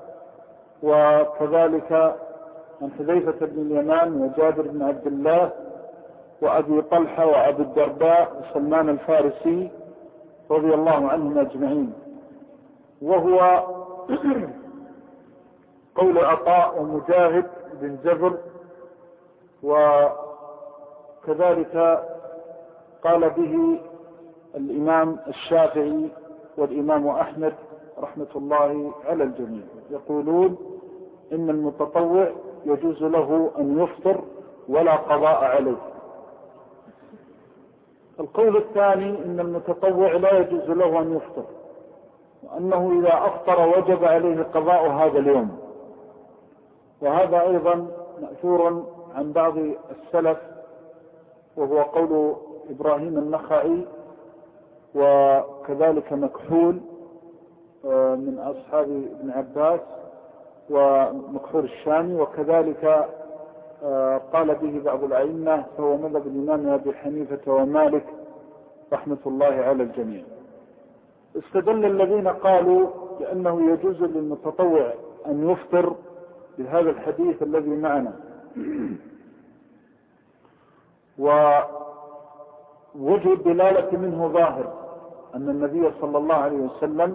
وكذلك عن حذيفة بن اليمان وجابر بن عبد الله وأبي طلحة وأبي الدرداء وسلمان الفارسي رضي الله عنهم أجمعين، وهو قول عطاء ومجاهد بن جبر، وكذلك قال به الإمام الشافعي والإمام أحمد رحمة الله على الجميع، يقولون إن المتطوع يجوز له أن يفطر ولا قضاء عليه. القول الثاني إن المتطوع لا يجوز له أن يفطر، وأنه إذا أفطر وجب عليه قضاء هذا اليوم. وهذا أيضا مأثور عن بعض السلف، وهو قول إبراهيم النخعي وكذلك مكحول من أصحاب ابن عباس ومكحول الشامي، وكذلك قال به بعض الأئمة، فهو مذهب الإمام أبي حنيفة ومالك رحمة الله على الجميع. استدل الذين قالوا بأنه يجوز للمتطوع أن يفطر بهذا الحديث الذي معنا، ووجه الدلالة منه ظاهر أن النبي صلى الله عليه وسلم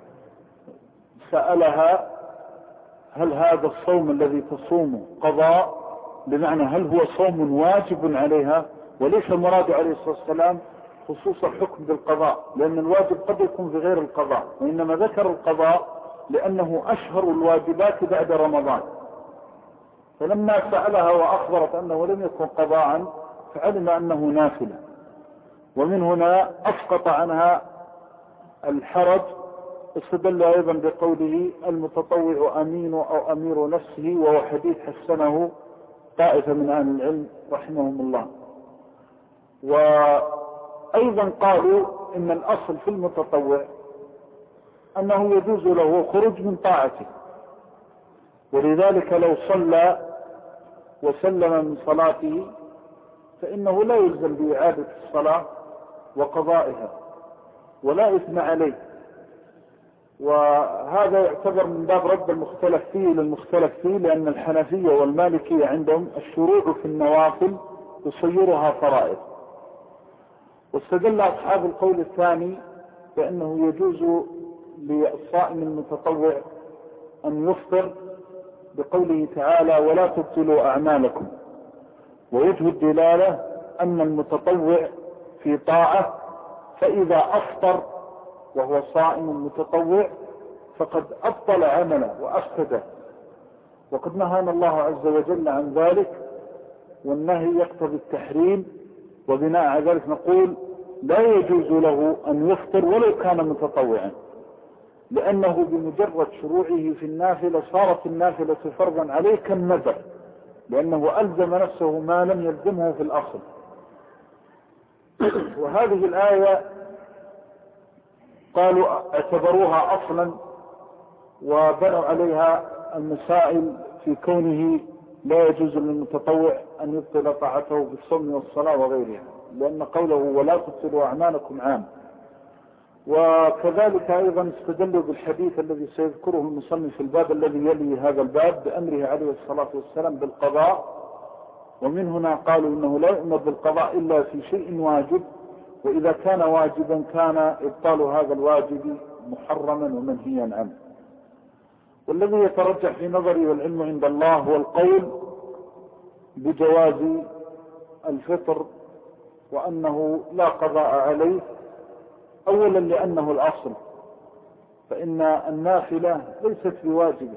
سألها هل هذا الصوم الذي تصومه قضاء، بمعنى هل هو صوم واجب عليها، وليس المراد عليه الصلاة والسلام خصوص الحكم بالقضاء، لأن الواجب قد يكون بغير القضاء، وإنما ذكر القضاء لأنه أشهر الواجبات بعد رمضان. فلما سألها وأخبرت أنه لم يكن قضاء فعلم أنه نافلة، ومن هنا أسقط عنها الحرج. استدل أيضا بقوله المتطوع أمين أو أمير نفسه، وهو حديث حسنه طائفة من أهل العلم رحمهم الله. وأيضا قالوا إن الأصل في المتطوع أنه يجوز له خروج من طاعته، ولذلك لو صلى وسلم من صلاته فإنه لا يلزم بإعادة الصلاة وقضائها ولا إثم عليه. وهذا يعتبر من باب رد المختلف فيه للمختلف فيه، لأن الحنفية والمالكية عندهم الشروع في النوافل يصيرها فرائض. واستدل أصحاب القول الثاني بأنه يجوز للصائم المتطوع أن يفطر بقوله تعالى ولا تبطلوا أعمالكم. ووجه الدلالة أن المتطوع في طاعة، فإذا أفطر وهو صائم متطوع فقد أبطل عمله وأفسده، وقد نهانا الله عز وجل عن ذلك، والنهي يقتضي التحريم، وبناء على ذلك نقول لا يجوز له أن يفطر ولو كان متطوعا، لأنه بمجرد شروعه في النافلة صارت النافلة فرضا عليه كالنذر، لأنه ألزم نفسه ما لم يلزمه في الأصل. وهذه الآية قالوا اعتبروها أصلا وبنوا عليها المسائل في كونه لا يجوز للمتطوع أن يبطل طاعته بالصوم والصلاة وغيرها، لأن قوله ولا تبطلوا أعمالكم عام. وكذلك أيضا استدلوا بالحديث الذي سيذكره المصنف في الباب الذي يلي هذا الباب بأمره عليه الصلاة والسلام بالقضاء، ومن هنا قالوا إنه لا يؤمر بالقضاء إلا في شيء واجب، وإذا كان واجبا كان إبطال هذا الواجب محرما ومنهيا عنه. والذي يترجح في نظري والعلم عند الله هو القول بجواز الفطر وأنه لا قضاء عليه، أولا لأنه الأصل، فإن النافلة ليست بواجبة،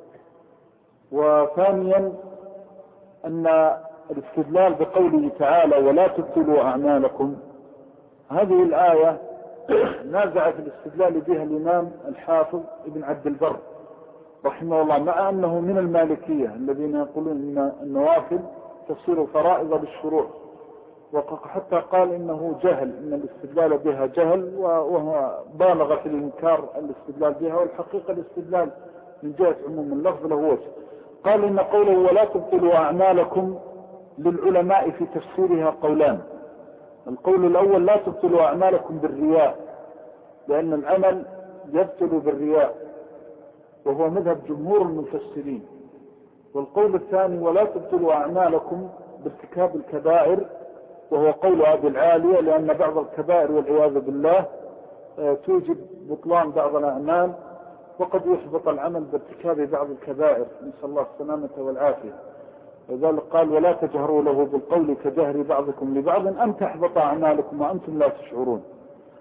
وثانيا أن الاستدلال بقوله تعالى ولا تبطلوا أعمالكم، هذه الآية نازع في الاستدلال بها الإمام الحافظ ابن عبد البر رحمه الله، مع أنه من المالكية الذين يقولون أن النوافل تصير فرائض بالشروع، وحتى قال إنه جهل، إن الاستدلال بها جهل، وهو بالغ في الإنكار الاستدلال بها، والحقيقة الاستدلال من جهة عموم اللفظ له وجه. قال إن قوله ولا تبطلوا أعمالكم للعلماء في تفسيرها قولان. القول الأول لا تبطلوا أعمالكم بالرياء، لأن العمل يبطل بالرياء، وهو مذهب جمهور المفسرين. والقول الثاني ولا تبطلوا أعمالكم بارتكاب الكبائر، وهو قول أبي العالية، لأن بعض الكبائر والعياذ بالله توجب بطلان بعض الأعمال، وقد يحبط العمل بارتكاب بعض الكبائر، نسأل الله السلامة والعافية. وذلك قال ولا تجهروا له بالقول كجهر بعضكم لبعض أن تحبط أعمالكم وأنتم لا تشعرون.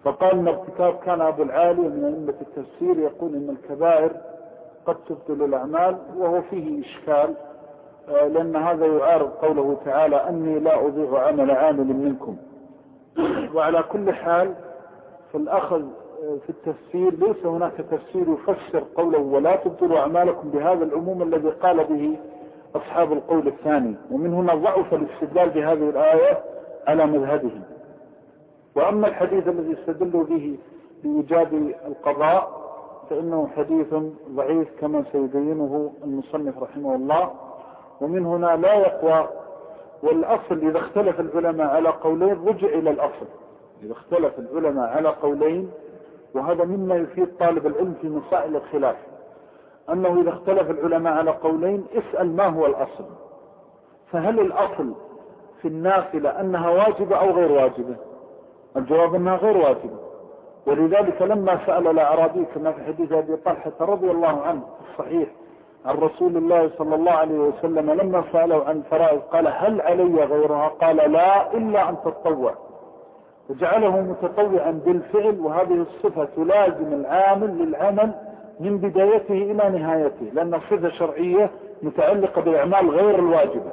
فقال إن ارتكاب كان أبو العالي من أئمة التفسير يقول إن الكبائر قد تبطل الأعمال، وهو فيه إشكال لأن هذا يعارض قوله تعالى أني لا أضيع عمل عامل منكم. وعلى كل حال فالأخذ في التفسير ليس هناك تفسير يفسر قوله ولا تبطلوا أعمالكم بهذا العموم الذي قال به أصحاب القول الثاني، ومن هنا ضعف الاستدلال بهذه الآية على مذهبهم. وأما الحديث الذي استدلوا به بإيجاب القضاء فإنه حديث ضعيف كما سيبينه المصنف رحمه الله، ومن هنا لا يقوى. والأصل إذا اختلف العلماء على قولين رجع إلى الأصل. إذا اختلف العلماء على قولين، وهذا مما يفيد طالب العلم في مسائل الخلاف، أنه إذا اختلف العلماء على قولين اسأل ما هو الأصل. فهل الأصل في النافلة أنها واجبة أو غير واجبة؟ الجواب أنها غير واجبة. ولذلك لما سأل الأعرابي كما في حديث أبي طلحة رضي الله عنه الصحيح عن رسول الله صلى الله عليه وسلم لما سأله عن الفرائض قال هل علي غيرها؟ قال لا إلا أن تتطوع، وجعله متطوعا بالفعل. وهذه الصفة تلازم العامل للعمل من بدايته إلى نهايته، لأن صفة شرعية متعلقة بالأعمال غير الواجبة،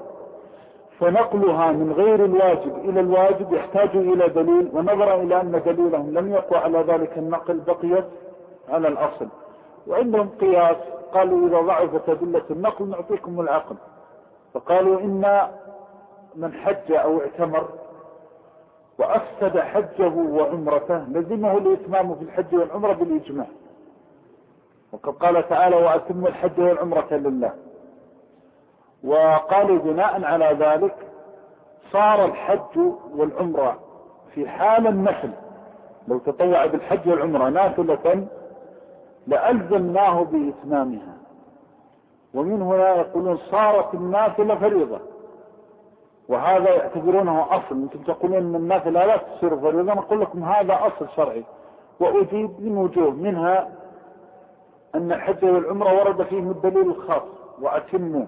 فنقلها من غير الواجب إلى الواجب يحتاج إلى دليل، ونظرا إلى أن دليلهم لم يقوى على ذلك النقل بقيت على الأصل. وعندهم قياس، قالوا إذا ضعفت أدلة النقل نعطيكم العقل، فقالوا إن من حج أو اعتمر وأفسد حجه وعمرته لزمه الإتمام في الحج والعمرة بالإجماع، وقد قال تعالى وأتم الحج والعمرة لله. وقالوا بناء على ذلك صار الحج والعمرة في حال النفل، لو تطوع بالحج والعمرة نافلة لألزمناه بإتمامها. ومن هنا يقولون صارت النافلة فريضة، وهذا يعتبرونه أصل. أنتم تقولون أن النافلة لا تصير فريضة، نقول لكم هذا أصل شرعي، وأجيب من وجوه، منها أن الحج والعمرة ورد فيهم الدليل الخاص وأتموا،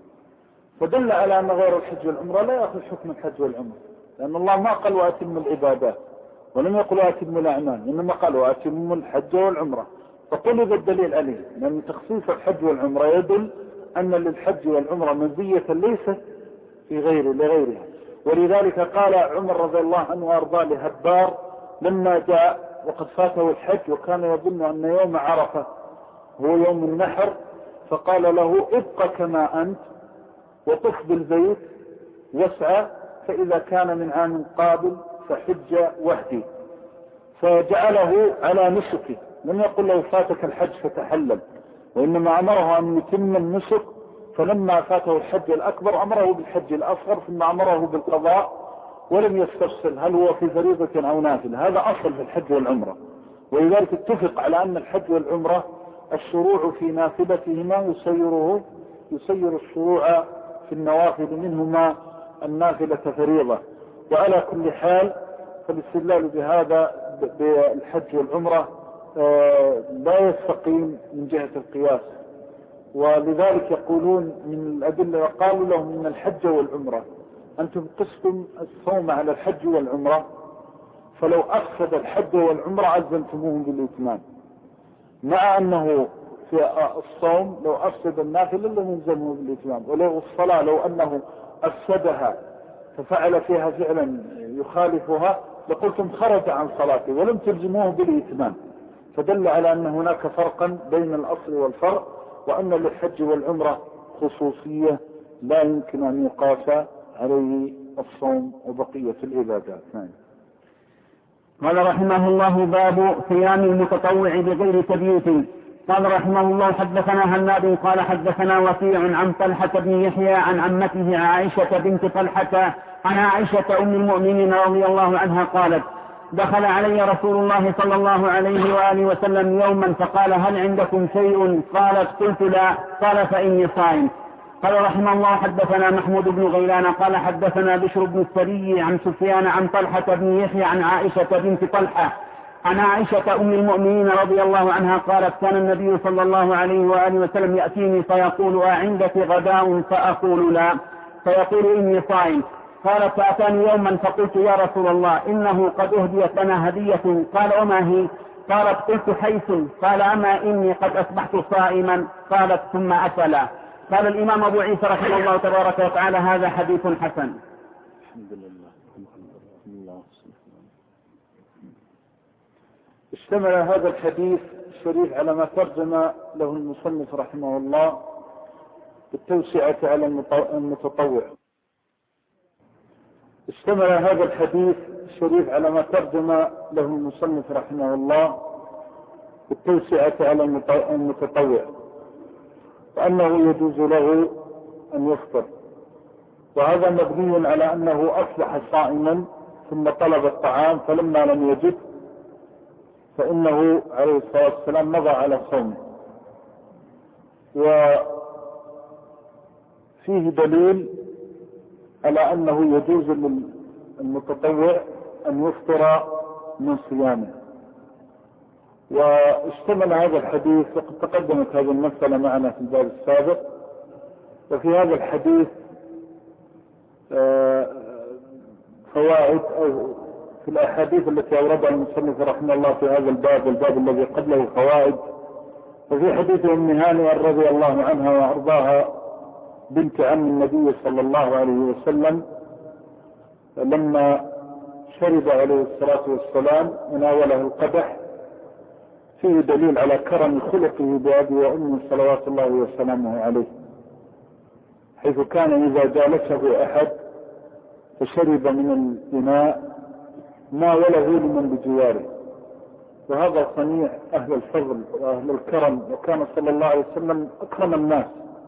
فدل على أن غير الحج والعمرة لا يأخذ حكم الحج والعمرة، لأن الله ما قال وأتم العبادات ولم يقل وأتم الأعمال، إنما قال وأتم الحج والعمرة، فطلب الدليل عليه، لأن تخصيص الحج والعمرة يدل أن للحج والعمرة مزية ليست في لغيرها. ولذلك قال عمر رضي الله عنه وأرضاه لهبار لما جاء وقد فاته الحج وكان يظن أن يوم عرفة هو يوم النحر، فقال له ابق كما أنت وطف بالبيت واسعى، فإذا كان من عام قابل فحج وحدي، فجعله على نسكه، لم يقل له فاتك الحج فتحلل، وإنما أمره أن يتم النسك. فلما فاته الحج الأكبر أمره بالحج الأصغر، ثم أمره بالقضاء، ولم يستفصل هل هو في فريضة أو نافل. هذا أصل في الحج والعمرة. ولذلك اتفق على أن الحج والعمرة الشروع في نافلتهما يسير الشروع في النوافل، منهما النافلة فريضة. وعلى كل حال فالاستدلال بهذا بالحج والعمرة لا يستقيم من جهة القياس. ولذلك يقولون من الأدلة، وقالوا لهم إن الحج والعمرة أنتم قستم الصوم على الحج والعمرة، فلو أفسد الحج والعمرة عزمتموهم بالإتمام، مع أنه في الصوم لو أفسد النافلة لم يلزمه بالإتمام. ولو الصلاة لو أنه أفسدها ففعل فيها فعلا يخالفها لقلتم خرج عن صلاته ولم تلزموه بالإتمام. فدل على أن هناك فرقا بين الأصل والفرق، وأن للحج والعمرة خصوصية لا يمكن أن يقاس عليه الصوم وبقية العبادات. قال رحمه الله باب صيام المتطوع بغير تبييت. قال رحمه الله حدثنا هناد قال حدثنا وكيع عن طلحة بن يحيى عن عمته عائشة بنت طلحة عن عائشة أم المؤمنين رضي الله عنها قالت دخل علي رسول الله صلى الله عليه وآله وسلم يوما فقال هل عندكم شيء؟ قالت قلت لا، قال فإني صائم. قال رحمه الله حدثنا محمود بن غيلان قال حدثنا بشر بن السري عن سفيان عن طلحة بن يحيى عن عائشة بنت طلحة عن عائشة أم المؤمنين رضي الله عنها قالت كان النبي صلى الله عليه وآله وسلم يأتيني فيقول أعندك غداء؟ فأقول لا، فيقول إني صائم، قالت فأتاني يوما فقلت يا رسول الله إنه قد أهديت لنا هدية. قال وما هي؟ قالت قلت حيث. قال أما إني قد أصبحت صائما. قالت ثم أكلا. قال الإمام أبو عيسى رحمه الله تبارك وتعالى هذا حديث حسن. الحمد لله. اشتمل هذا الحديث الشريف على ما ترجم له المصنف رحمه الله بالتوسعة على المتطوع. اشتمل هذا الحديث الشريف على ما ترجم له المصنف رحمه الله بالتوسعة على المتطوع، وأنه يجوز له أن يفطر، وهذا مبني على أنه أصبح صائما ثم طلب الطعام فلما لم يجد فإنه عليه الصلاة والسلام مضى على صومه. وفيه دليل على أنه يجوز للمتطوع أن يفطر من صيامه. واشتمل هذا الحديث، وقد تقدمت هذه المسألة معنا في الباب السابق، وفي هذا الحديث فوائد، أو في الأحاديث التي أوردها المصنف رحمه الله في هذا الباب الذي قبله فوائد. وفي حديث أم هانئ رضي الله عنها وأرضاها بنت عم النبي صلى الله عليه وسلم لما شرب عليه الصلاة والسلام وناوله القدح، فيه دليل على كرم خلقه بأبي وأمه صلوات الله وسلامه عليه، حيث كان إذا جالسه أحد فشرب من الإناء ناوله لمن بجواره، وهذا صنيع أهل الفضل وأهل الكرم، وكان صلى الله عليه وسلم أكرم الناس.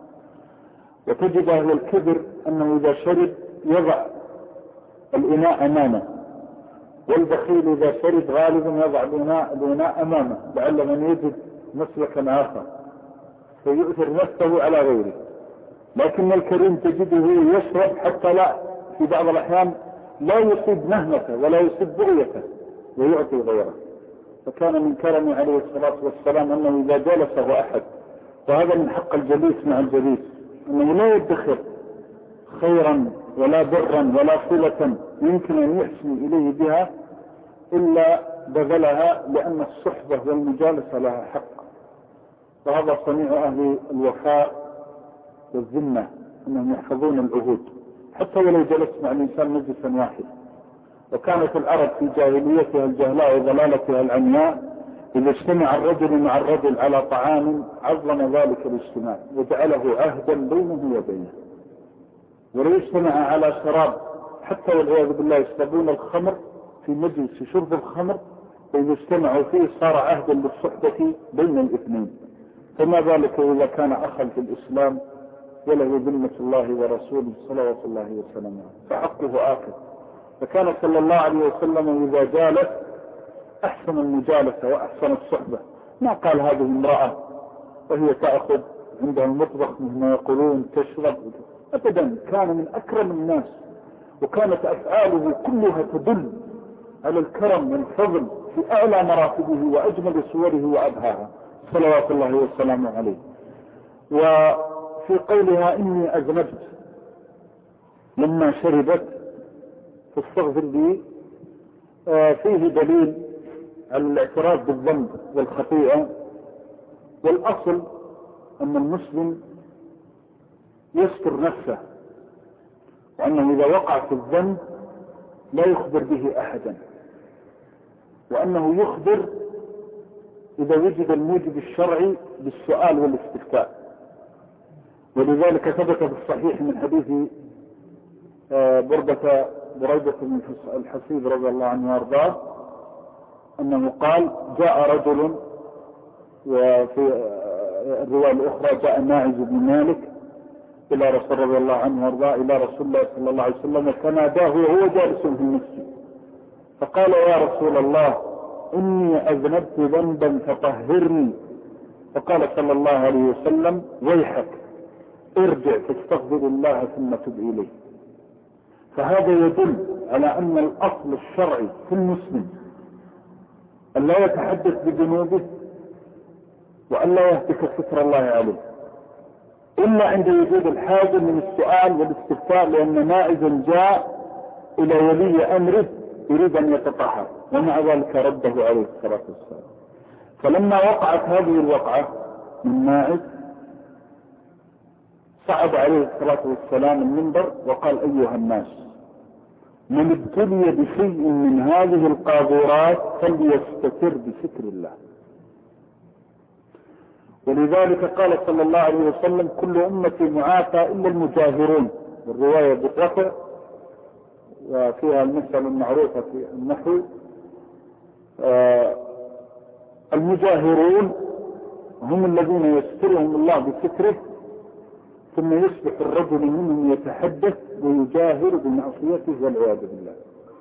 وتجد أهل الكبر أنه إذا شرب يضع الإناء أمامه، والبخيل إذا شرب غالبا يضع الإناء أمامه لعل من يجد مسلكا آخر فيؤثر نفسه على غيره. لكن الكريم تجده يشرب حتى لا في بعض الأحيان لا يصيب نهمته ولا يصيب بغيته ويعطي غيره. فكان من كرمه عليه الصلاة والسلام أنه إذا جالسه أحد، وهذا من حق الجليس مع الجليس، أنه لا يدخر خيرا ولا برا ولا صلة يمكن أن يحسن إليه بها إلا بذلها، لأن الصحبة والمجالسة لها حق. وهذا صنيع أهل الوفاء والذمة، أنهم يحفظون العهود حتى ولو جلس مع الإنسان مجلسا واحد. وكانت العرب في جاهليتها الجهلاء وضلالتها العمياء إذا اجتمع الرجل مع الرجل على طعام عظم ذلك الاجتماع وجعله عهدا بينه وبينه. ولو اجتمع على شراب حتى والعياذ بالله يشربون الخمر في مجلس شرب الخمر، فإذا اجتمعوا فيه صار عهدا للصحبة بين الاثنين. فما ذلك إذا كان أخا في الإسلام وله ذمة الله ورسوله صلوات الله وسلامه، فحقه آخر. فكان صلى الله عليه وسلم إذا جالس أحسن المجالسة وأحسن الصحبة. ما قال هذه امرأة وهي تأخذ عندها المطبخ مما يقولون تشرب أبدا، كان من أكرم الناس، وكانت أفعاله كلها تدل على الكرم والفضل في أعلى مراتبه وأجمل صوره وأبهاها صلوات الله وسلامه عليه. وفي قولها إني أذنبت لما شربت فاستغفر لي، فيه دليل على الاعتراف بالذنب والخطيئة. والأصل أن المسلم يستر نفسه، وأنه إذا وقع في الذنب لا يخبر به أحدا، وأنه يخبر إذا وجد الموجب الشرعي بالسؤال والاستفتاء. ولذلك ثبت بالصحيح من حديث بريدة بن الحصيب رضي الله عنه وارضاه أنه قال جاء رجل، وفي الرواية الأخرى جاء ماعز بن مالك إلى رسول رضي الله عنه وارضاه إلى رسول الله صلى الله عليه وسلم، فناداه وهو جالس في المسجد فقال يا رسول الله إني أذنبت ذنبا فطهرني. فقال صلى الله عليه وسلم ويحك ارجع فاستغفر الله ثم تب إليه. فهذا يدل على أن الأصل الشرعي في المسلم أن لا يتحدث بذنوبه وأن لا يهتك ستر الله عليه إلا عند وجود الحاجة من السؤال والاستفتاء، لأن ماعز جاء إلى ولي أمره يريد أن يتطهر، ومع ذلك رده عليه الصلاة والسلام. فلما وقعت هذه الوقعة من ماعز صعد عليه الصلاة والسلام المنبر وقال: أيها الناس، من ابتلي بشيء من هذه القاذورات فليستتر بستر الله. ولذلك قال صلى الله عليه وسلم: كل أمتي معافى إلا المجاهرون، والرواية بالرفع، وفيها المثل المعروفة في النحو: المجاهرون هم الذين يسترهم الله بستره، ثم يصبح الرجل منهم يتحدث ويجاهر بمعصيته والعياذ بالله.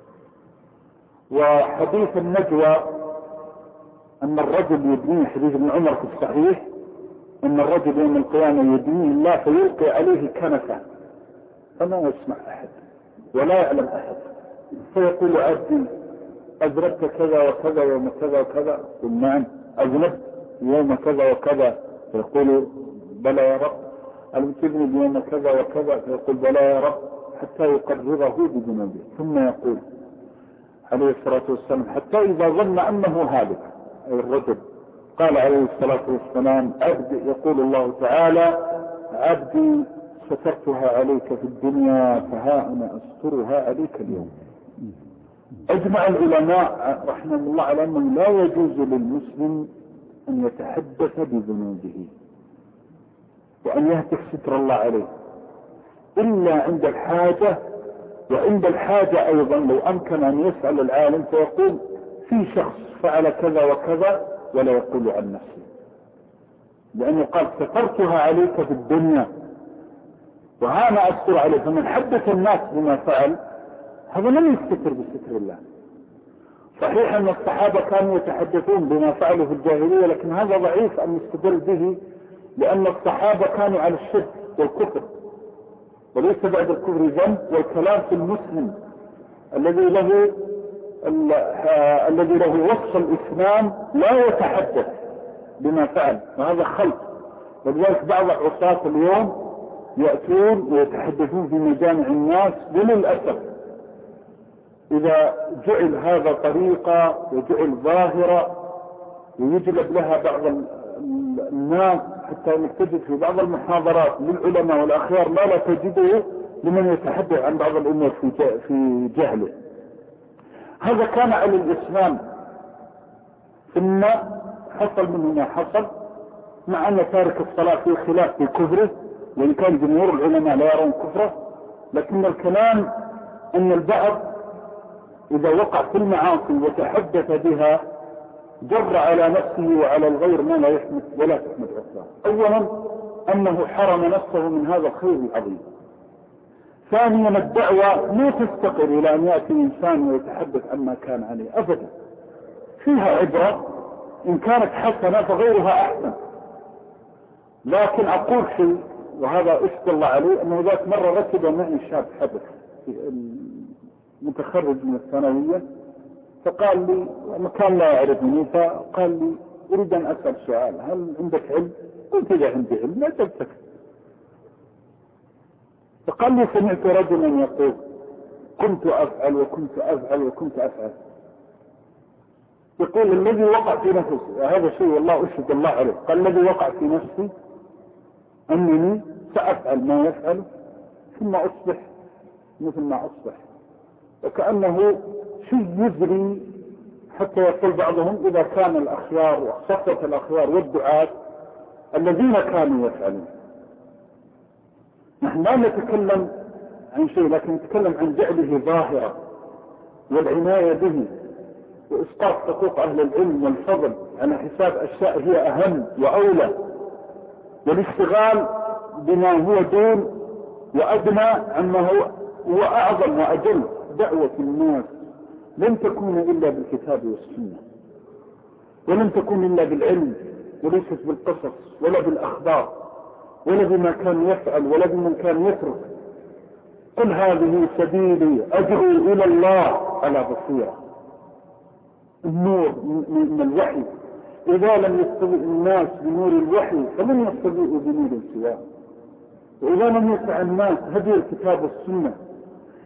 وحديث النجوى أن الرجل يدنيه، حديث ابن عمر في الصحيح، أن الرجل يوم القيامة يدنيه الله فيلقي عليه كنفه فما يسمع أحد ولا يعلم أحد، فيقول: عبدي أذنبت كذا وكذا يوم كذا وكذا؟ قل: نعم أذنبت يوم كذا وكذا. فيقول: بلى يا رب. ألمتبني يوم كذا وكذا؟ فيقول: بلى يا رب، حتى يقرره بذنوبه. ثم يقول عليه الصلاة والسلام: حتى إذا ظن أنه هالك، أي الرجل، قال عليه الصلاة والسلام: عبدي، يقول الله تعالى: عبدي سترتها عليك في الدنيا فها أنا أسترها عليك اليوم. أجمع العلماء رحمه الله على أنه لا يجوز للمسلم أن يتحدث بذنوبه وأن يهتك ستر الله عليه إلا عند الحاجة. وعند الحاجة أيضا لو أمكن أن يسأل العالم فيقول: في شخص فعل كذا وكذا، ولا يقول عن نفسه، لأنه قال: سترتها عليك في الدنيا وهانا أستر عليه. فمن حدث الناس بما فعل هذا لم يستتر بستر الله. صحيح أن الصحابة كانوا يتحدثون بما فعلوا في الجاهلية، لكن هذا ضعيف أن يستدل به، لأن الصحابة كانوا على الشرك والكفر، وليس بعد الكفر ذنب. والكلام في المسلم الذي له وصف الإسلام لا يتحدث بما فعل، وهذا خلق. ولذلك بعض العصاة اليوم يأتون ويتحدثون في مجامع الناس، وللأسف إذا جعل هذا طريقة وجعل ظاهرة ويجلب لها بعض الناس، حتى نجد في بعض المحاضرات للعلماء والأخيار ما لا تجده لمن يتحدث عن بعض الأمور في جهله. هذا كان على الإسلام، ثم حصل منه ما حصل، مع أن تارك الصلاة في خلاف في كفره، وإن كان جمهور العلماء لا يرون كفره. لكن الكلام أن البعض إذا وقع في المعاصي وتحدث بها جر على نفسه وعلى الغير ما لا يحمد ولا تحمد عقباه. أولا أنه حرم نفسه من هذا الخير العظيم. ثانيا الدعوة لا تستقر إلى أن يأتي إنسان ويتحدث عما كان عليه أبدا، فيها عبرة، إن كانت حسنة فغيرها أحسن. لكن أقول شيء وهذا أشهد الله عليه، أنه ذات مرة ركب معي شاب حدث متخرج من الثانوية، فقال لي، وكان لا يعرفني، فقال لي: أريد أن أسأل سؤال، هل عندك علم؟ قلت: إذا عندي علم لا تلتك. فقال لي: سمعت رجلا يقول: كنت أفعل وكنت أفعل وكنت أفعل. يقول: الذي وقع في نفسي، وهذا شيء والله أشهد الله عليه، قال: الذي وقع في نفسي أنني سأفعل ما يفعل ثم أصبح مثل ما أصبح. وكأنه شيء يجري، حتى يقول بعضهم: إذا كان الأخيار وصفة الأخيار والدعاة الذين كانوا يفعلون. نحن لا نتكلم عن شيء، لكن نتكلم عن جعله ظاهرة والعناية به وإسقاط حقوق أهل العلم والفضل على حساب أشياء هي أهم وأولى، والاشتغال بما هو دون وأدنى عما هو أعظم وأجل. دعوة الناس لن تكون إلا بالكتاب والسنة، ولن تكون إلا بالعلم، وليست بالقصص ولا بالأخبار ولا بما كان يفعل ولا بمن كان يترك. قل: هذه سبيلي أدعو إلى الله على بصيرة. النور من الوحي، إذا لم يستضيء الناس بنور الوحي فلن يستضيئوا بنور سواه. وإذا لم يسع الناس هدي الكتاب والسنة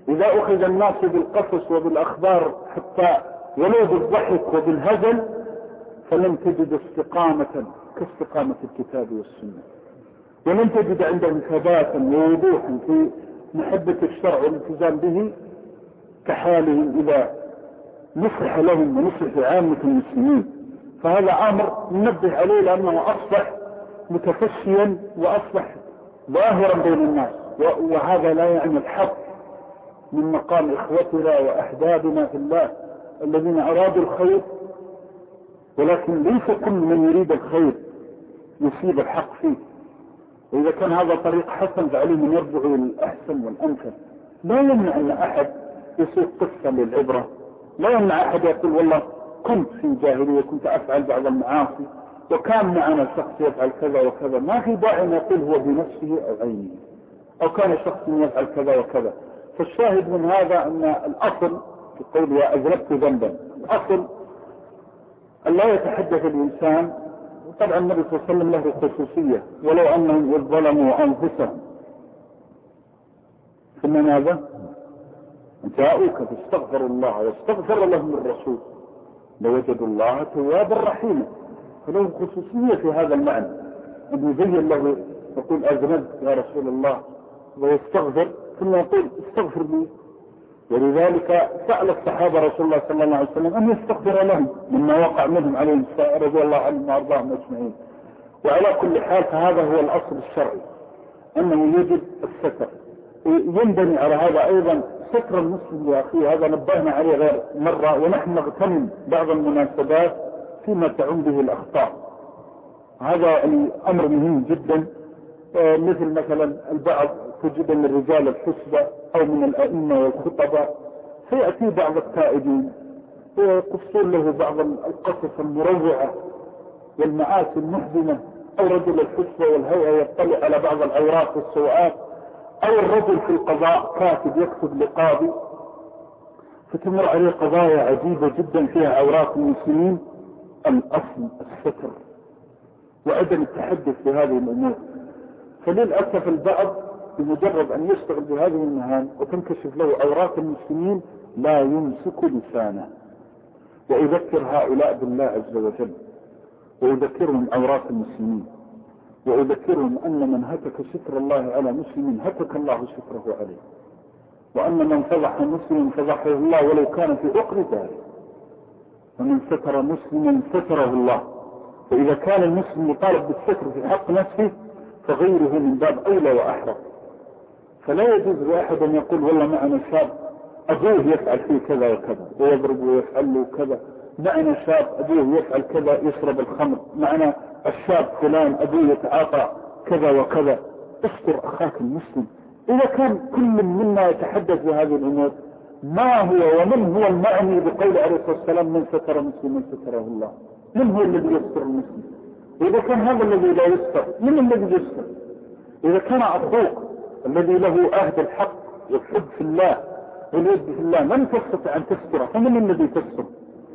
إذا أخذ الناس بالقصص وبالأخبار حتى ولو بالضحك وبالهزل فلم تجد استقامة كاستقامة الكتاب والسنة، ولم تجد عندهم ثباتا ووضوحا في محبة الشرع والالتزام به كحالهم إذا نصح لهم ونصح عامة المسلمين. فهذا أمر ننبه عليه لأنه أصبح متفشيا وأصبح ظاهرا بين الناس، وهذا لا يعني الحق من مقام إخوتنا وأحبابنا في الله الذين أرادوا الخير، ولكن ليس كل من يريد الخير يصيب الحق فيه. وإذا كان هذا طريق حسن فعليه من يرجع للأحسن والأنفع. لا يمنع أن أحد يسوق قصة للعبرة، لا يمنع أحد يقول والله كنت في جاهلية كنت أفعل بعض المعاصي وكان معنا شخص يفعل كذا وكذا، ما في داعي أن يقول هو بنفسه أو عينه، أو كان شخص يفعل كذا وكذا. فالشاهد من هذا أن الأصل في قولها أذنبت ذنبا، الأصل أن لا يتحدث الإنسان. وطبعا النبي صلى الله عليه وسلم له خصوصية، ولو أنهم ظلموا أنفسهم ثم ماذا؟ جاءوك فاستغفروا الله واستغفر لهم الرسول لوجدوا الله توابا رحيما. فله خصوصية في هذا المعنى أن يبين له يقول أذنبت يا رسول الله ويستغفر ثم يقول استغفر لي. ولذلك سأل الصحابة رسول الله صلى الله عليه وسلم أن يستغفر لهم مما وقع منهم عليهم رضي الله عنهم وأرضاهم أجمعين. وعلى كل حال فهذا هو الأصل الشرعي أنه يجب الستر. ينبني على هذا أيضا ستر المسلم يا أخي، هذا نبهنا عليه غير مرة، ونحن نغتنم بعض المناسبات فيما تعم به الأخطاء. هذا الأمر مهم جدا. مثل مثلا البعض تجد من الرجال الحسبة أو من الأئمة والخطباء فيأتي بعض التائبين ويقصون له بعض القصص المروعة والمعاصي المحزنة، أو رجل الحسبة والهيئة يطلع على بعض الأوراق والسوءات، أو الرجل في القضاء كاتب يكتب لقاضي فتمر عليه قضايا عجيبة جدا فيها أوراق المسلمين. الأصل الستر وعدم التحدث بهذه الأمور. فللأسف البعض بمجرد أن يشتغل بهذه المهام وتنكشف له أوراق المسلمين لا يمسك لسانه. وأذكر هؤلاء بالله عز وجل، وأذكرهم أوراق المسلمين، وأذكرهم أن من هتك ستر الله على مسلم هتك الله ستره عليه، وأن من فضح مسلم فضحه الله ولو كان في عقر ذلك، ومن ستر مسلم ستره الله. فإذا كان المسلم يطالب بالستر في حق نفسه فغيره من باب أولى وأحرى. فلا يجوز لأحد أن يقول والله معنا شاب أبوه يفعل فيه كذا وكذا ويضرب ويفعل له كذا، معنا شاب أبوه يفعل كذا يشرب الخمر، معنا الشاب فلان أبوه يتعاطى كذا وكذا. استر أخاك المسلم. إذا كان كل منا يتحدث بهذه الأمور ما هو ومن هو المعني بقول عليه الصلاة والسلام من ستر مسلم ستره الله؟ من هو الذي يستر المسلم؟ إذا كان هذا الذي لا يستر من الذي يستر؟ إذا كان أخوك الذي له عهد الحق والحب في الله والود في الله لم تستطع أن تستره فمن الذي تستر؟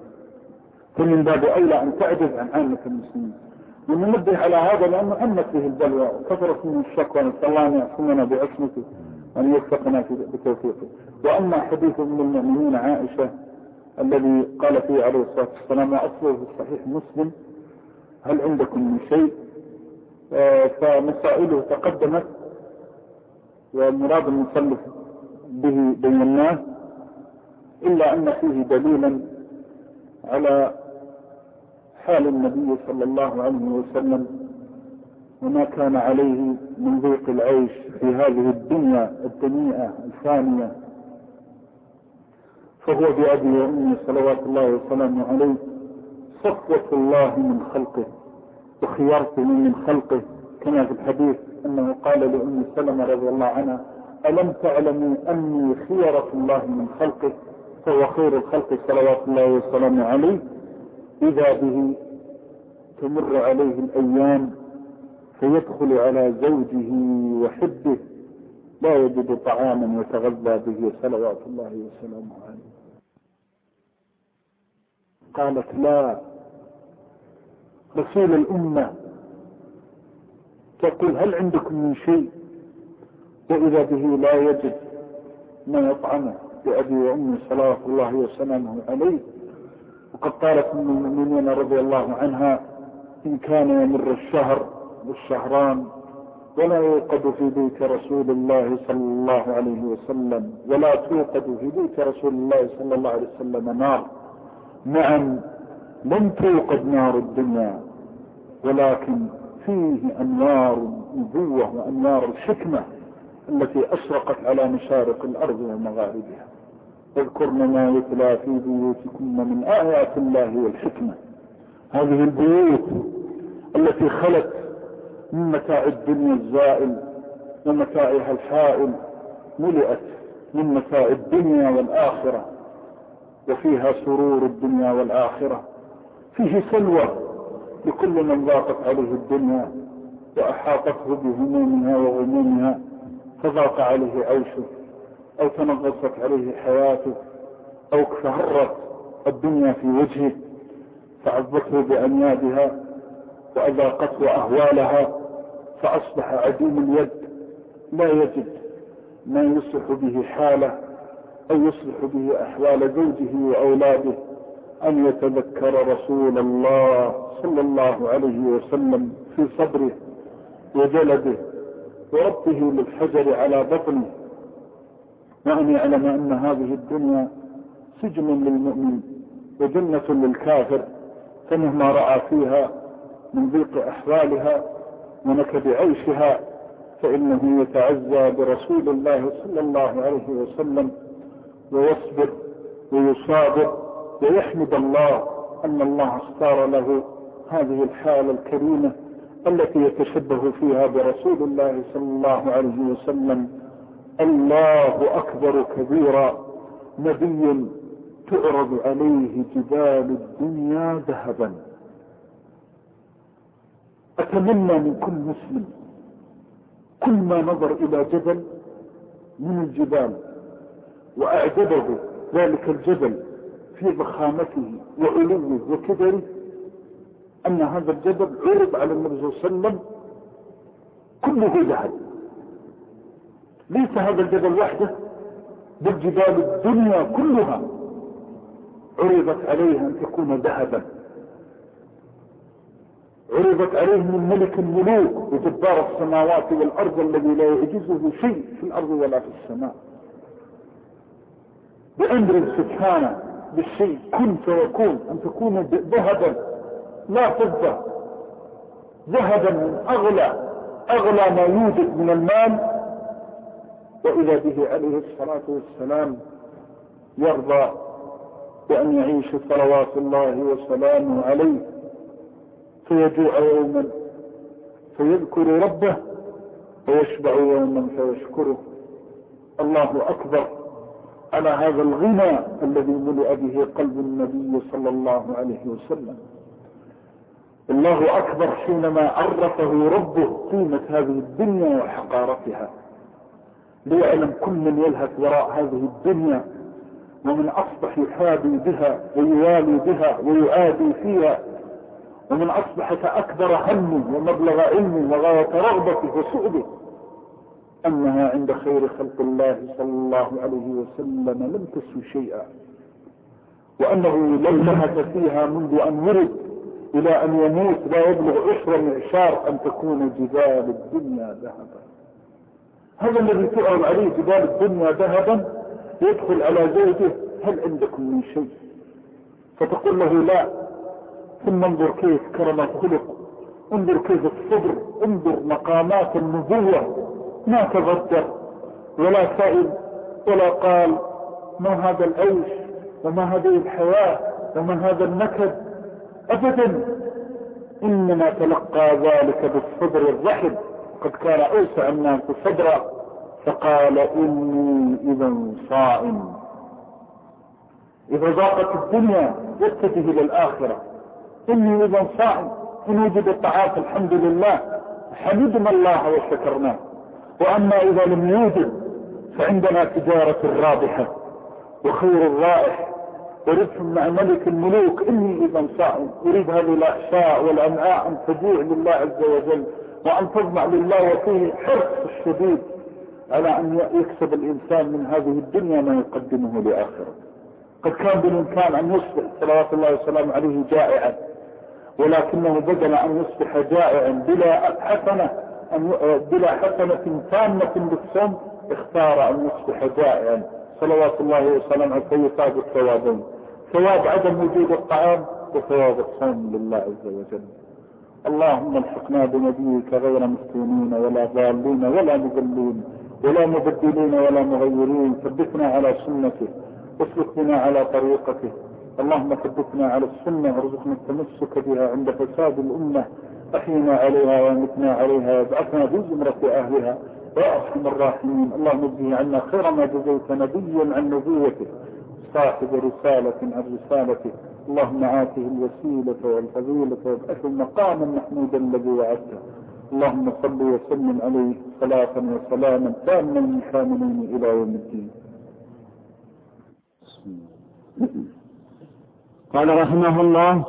فمن باب أولى أن تعجز عن عامة المسلمين. وننبه على هذا لأنه أمت به البلوى وكثرت من الشكوى، نسأل الله أن يعصمنا بعصمته وأن يوفقنا بتوفيقه. وأما حديث من المؤمنين عائشة الذي قال فيه عليه الصلاة والسلام وأصله في الصحيح مسلم هل عندكم من شيء؟ فمسائله تقدمت والمراد المصنف به بين الناس، إلا أن فيه دليلا على حال النبي صلى الله عليه وسلم وما كان عليه من ضيق العيش في هذه الدنيا الدنيئة الفانية. فهو بأبي وأمي صلوات الله وسلامه عليه صفوة الله من خلقه وخيارته من خلقه، كما في الحديث أنه قال لأم سلمة رضي الله عنها ألم تعلمي أني خيرة الله من خلقه؟ فهو خير الخلق صلوات الله وسلامه عليه. إذا به تمر عليه الأيام فيدخل على زوجه وحبه لا يجد طعاما يتغذى به صلوات الله وسلامه عليه. قالت لا، رسول الأمة تقول هل عندكم من شيء؟ وإذا به لا يجد ما يطعمه بأبي وأمي صلوات الله وسلامه عليه. وقد قالت من المؤمنين رضي الله عنها: إن كان يمر الشهر والشهران ولا يوقد في بيت رسول الله صلى الله عليه وسلم ولا توقد في بيت رسول الله صلى الله عليه وسلم نار، نعم لم توقد نار الدنيا، ولكن فيه أنوار النبوة وأنوار الحكمة التي أشرقت على مشارق الأرض ومغاربها. اذكرن ما يتلى في بيوتكن من آيات الله والحكمة. هذه البيوت التي خلت من متاع الدنيا الزائل ومتاعها الحائل ملئت من متاع الدنيا والآخرة، وفيها سرور الدنيا والآخرة. فيه سلوى لكل من ضاقت عليه الدنيا وأحاطته بهمومها وغمومها فضاق عليه عيشه، أو تنغصت عليه حياته، أو اكفهرت الدنيا في وجهه فعذبته بأنيابها وأذاقته أهوالها، فأصبح عديم اليد لا يجد ما يصلح به حاله أو يصلح به أحوال زوجه وأولاده، أن يتذكر رسول الله صلى الله عليه وسلم في صبره وجلده وربطه للحجر على بطنه، وأن يعلم أن هذه الدنيا سجن للمؤمن وجنة للكافر، فمهما رأى فيها من ضيق أحوالها ونكد عيشها فإنه يتعزى برسول الله صلى الله عليه وسلم ويصبر ويصابر ويحمد الله أن الله اختار له هذه الحالة الكريمة التي يتشبه فيها برسول الله صلى الله عليه وسلم. الله أكبر كبيرا، نبي تعرض عليه جبال الدنيا ذهبا. أتمنى من كل مسلم كل ما نظر إلى جبل من الجبال وأعجبه ذلك الجبل في ضخامته وعلوه وكبره، أن هذا الجبل عرض على النبي صلى الله عليه وسلم كله ذهب. ليس هذا الجبل وحده، بل جبال الدنيا كلها عرضت عليه أن تكون ذهبا، عرضت عليه من ملك الملوك وجبار السماوات والأرض الذي لا يعجزه شيء في الأرض ولا في السماء، بأمر سبحانه بالشيء كن فيكون أن تكون ذهبا لا فضة، ذهبا من أغلى ما يوجد من المال. وإذا به عليه الصلاة والسلام يرضى بأن يعيش صلوات الله وسلامه عليه، فيجوع يوما فيذكر ربه ويشبع يوما فيشكره. الله أكبر على هذا الغنى الذي ملئ به قلب النبي صلى الله عليه وسلم. الله أكبر حينما عرفه ربه قيمة هذه الدنيا وحقارتها، ليعلم كل من يلهث وراء هذه الدنيا ومن أصبح يحابي بها ويوالي بها ويعادي فيها، ومن أصبح كأكبر همه ومبلغ علمه وغاية رغبته وسؤله أنها عند خير خلق الله صلى الله عليه وسلم لم تسوي شيئا، وأنه لو لهث فيها منذ أن ولد إلى أن يموت لا يبلغ عشر معشار أن تكون جبال الدنيا ذهبا. هذا الذي تعرض عليه جبال الدنيا ذهبا يدخل على زوجه: هل عندكم من شيء؟ فتقول له: لا. ثم انظر كيف كرم الخلق، انظر كيف الصبر، انظر مقامات النبوة، ما تغدر ولا سائل ولا قال ما هذا العيش وما هذه الحياة وما هذا النكد، أبدا، إنما تلقى ذلك بالصبر الرحب. قد كان أوسع الناس صدرا فقال: إني إذا صائم. إذا ضاقت الدنيا يتجه إلى الآخرة: إني إذا صائم. إن وجد الطعام الحمد لله حمدنا الله وشكرناه، وأما إذا لم يوجد فعندنا تجارة رابحة وخير الرائح وربح مع ملك الملوك. إني إذا صائم أريد هذه الأحشاء والأمعاء أن تجوع لله عز وجل وأن تضمع لله، وفيه حرص الشديد على أن يكسب الإنسان من هذه الدنيا ما يقدمه لآخره. قد كان بالإمكان أن يصبح صلوات الله وسلامه عليه جائعا، ولكنه بدل أن يصبح جائعا بلا حسنة تامة بالصوم اختار أن يصبح جائعا صلوات الله وسلامه فيصاب الثوابين، ثواب عدم وجود الطعام وثواب الصوم لله عز وجل. اللهم الحقنا بنبيك غير مفتونين ولا ضالين ولا مضلين ولا مبدلين ولا مغيرين، ثبتنا على سنته واسلك بنا على طريقته. اللهم ثبتنا على السنة وارزقنا التمسك بها عند فساد الأمة، أحينا عليها ومتنا عليها وابعثنا في زمرة أهلها يا أرحم الراحمين. اللهم اجزه عنا خير ما جزيت نبيا عن نبوته، صاحب رسالة عن رسالته. اللهم آته الوسيلة والفضيلة وابعثه مقاما محمودا الذي وعدته. اللهم صل وسلم عليه صلاة وسلاما تاما كاملين إلى يوم الدين. قال رحمه الله: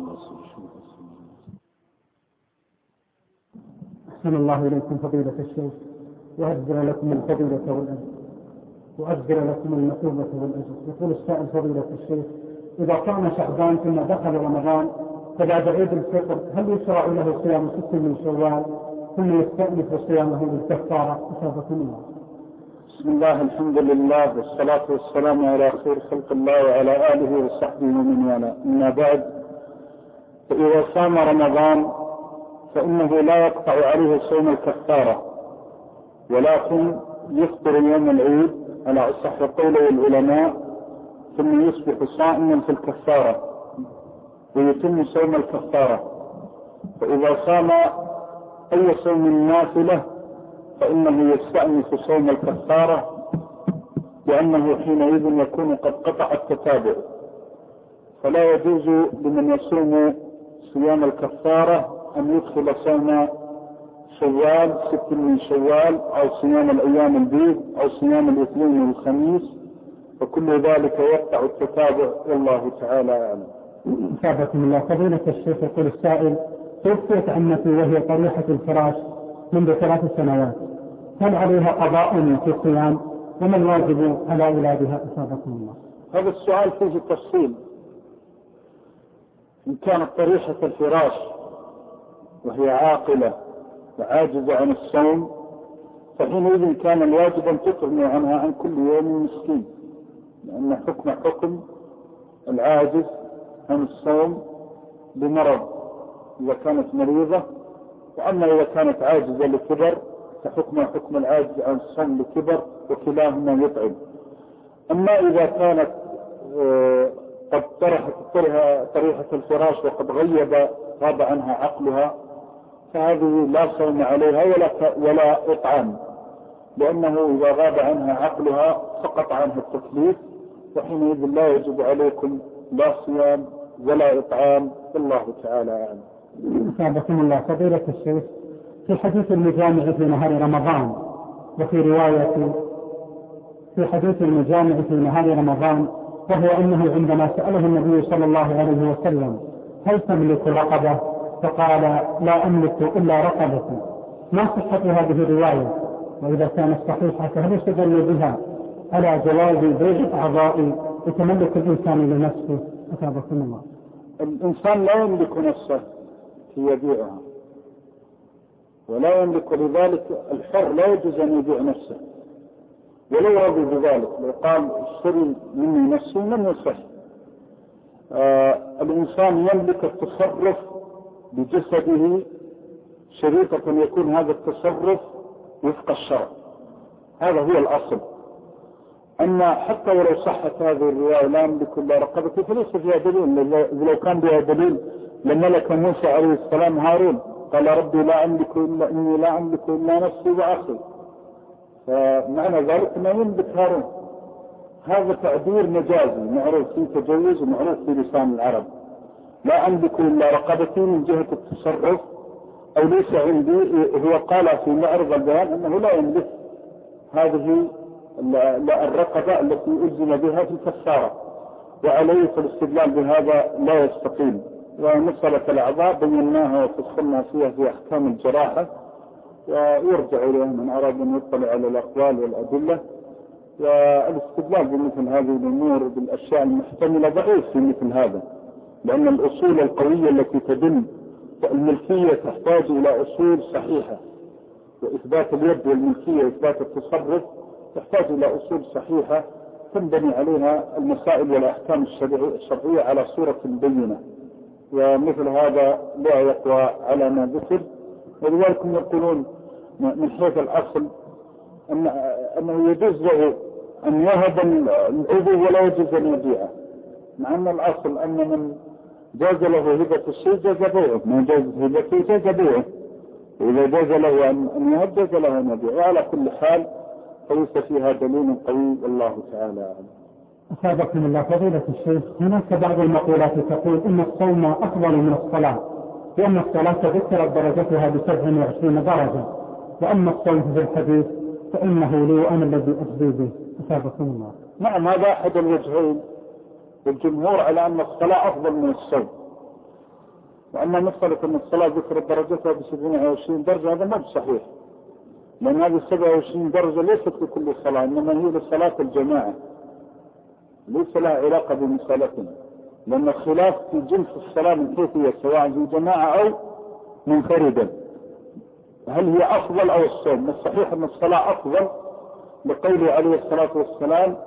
أحسن الله إليكم فضيلة الشيخ، وأجزل لكم الفضيلة والأجر، وأجزل لكم المثوبة والأجر. يقول السائل: فضيلة الشيخ، إذا كان شعبان ثم دخل رمضان فبعد عيد الفطر هل يشرع له صيام 6 من شوال ثم يستأنف صيامه بالكفارة؟ أثابكم الله. بسم الله، الحمد لله، والصلاة والسلام على خير خلق الله وعلى آله وصحبه ومن والاه. أما بعد، فإذا صام رمضان فإنه لا يقطع عليه صوم الكفارة، ولكن يفطر يوم العيد على أصح قول العلماء، ثم يصبح صائما في الكفارة ويتم صوم الكفارة. فإذا صام أي صوم نافلة فإنه يستأنف صوم الكفارة، لأنه حينئذ يكون قد قطع التتابع، فلا يجوز لمن يصوم صيام الكفارة أن يدخل صوم شوال 6 من شوال أو صيام الأيام البيض أو صيام الاثنين والخميس، فكل ذلك يقطع التتابع، والله تعالى أعلم. أثابكم الله. فضيلة الشيخ، يقول السائل: توفيت عمتي وهي طريحة الفراش منذ 3 سنوات، هل عليها قضاء في الصيام؟ وما الواجب على أولادها؟ أثابكم الله. هذا السؤال فيه تفصيل. إن كانت طريحة الفراش وهي عاقلة وعاجزة عن الصوم فحينئذ كان الواجب أن تطعم عنها عن كل يوم مسكين، لأن حكم العاجز عن الصوم بمرض إذا كانت مريضة، وأما إذا كانت عاجزة لكبر فحكم العاجز عن الصوم لكبر، وكلاهما يطعم. أما إذا كانت قد طرحت طريحة الفراش وقد غاب عنها عقلها فهذه لا صوم عليها ولا إطعام، لأنه إذا غاب عنها عقلها سقط عنها التكليف، وحينئذ لا يجب عليكم لا صيام ولا إطعام، والله تعالى أعلم. أثابكم الله. فضيلة الشيخ، في حديث المجامع في نهار رمضان، وفي رواية في حديث المجامع في نهار رمضان، وهو أنه عندما سأله النبي صلى الله عليه وسلم: هل تملك رقبة؟ فقال: لا أملك إلا رقبتي. ما صحة هذه الرواية؟ وإذا كانت صحيحة فهل يستدل بها على جواز بيع أعضاء يتملك الإنسان لنفسه؟ أثابكم الله. الإنسان لا يملك نفسه يبيعها ولا يملك، لذلك الحر لا يجوز أن يبيع نفسه ولو رضي بذلك. لو قال اشتري مني نفسي لم يصح. الإنسان يملك التصرف بجسده شريطة يكون هذا التصرف وفق الشرع، هذا هو الأصل. أما حتى ولو صحت هذه الرواية لا يملك إلا رقبته فليس فيها دليل. لو كان بها دليل لملك موسى عليه السلام هارون قال: ربي إني لا أملك إلا نفسي وأخي، فمعنى ذلك ما يملك هارون. هذا تعبير مجازي معروف في تجوز ومعروف في لسان العرب. لا أملك إلا رقبتي من جهة التصرف، أو ليس عندي. هو قال في معرض البيان أنه لا يملك هذه الرقبة التي ألزم بها في الكفارة، وعليه فالاستدلال بهذا لا يستقيم. ومسألة الأعضاء بيناها وفصلنا فيها في أحكام الجراحة، ويرجع إليه من أراد أن يطلع على الأقوال والأدلة. والاستدلال بمثل هذه الأمور بالأشياء المحتملة ضعيف في مثل هذا، لأن الأصول القوية التي تدل الملكية تحتاج إلى أصول صحيحة، وإثبات اليد والملكية إثبات التصرف تحتاج إلى أصول صحيحة تنبني عليها المسائل والأحكام الشرعية على صورة بينة، ومثل هذا لا يقوى على ما ذكر. ولذلك يقولون من حيث الأصل أنه يجوز له أن يهب العضو ولا يجوز أن يبيعه، مع أن الأصل أن من جاز له هبة الشيء جاز بيعه، من جاز هبته جاز بيعه، وإذا جاز له أن يهب جاز له أن يبيعه. وعلى كل حال فليس فيها دليل قوي، والله تعالى أعلم. أصابكم الله فضيلة الشيخ. هناك بعض المقولات تقول إن الصوم أفضل من الصلاة، لأن الصلاة ذكرت درجتها ب27 درجة، وأما الصوم في الحديث فإنه لي وأنا الذي أفضي به. أصابكم الله. نعم، هذا أحد الوجهين، والجمهور على أن الصلاة أفضل من الصوم، وأما مسألة أن الصلاة ذكرت درجتها ب27 درجة هذا ما بصحيح، لأن هذه 27 درجة ليست لكل صلاة، إنما هي لصلاة الجماعة، ليس لها علاقة بمسألتنا، لأن الخلاف في جنس الصلاة من حيث هي سواء في جماعة أو منفردا، هل هي أفضل أو الصوم؟ الصحيح أن الصلاة أفضل، لقوله عليه الصلاة والسلام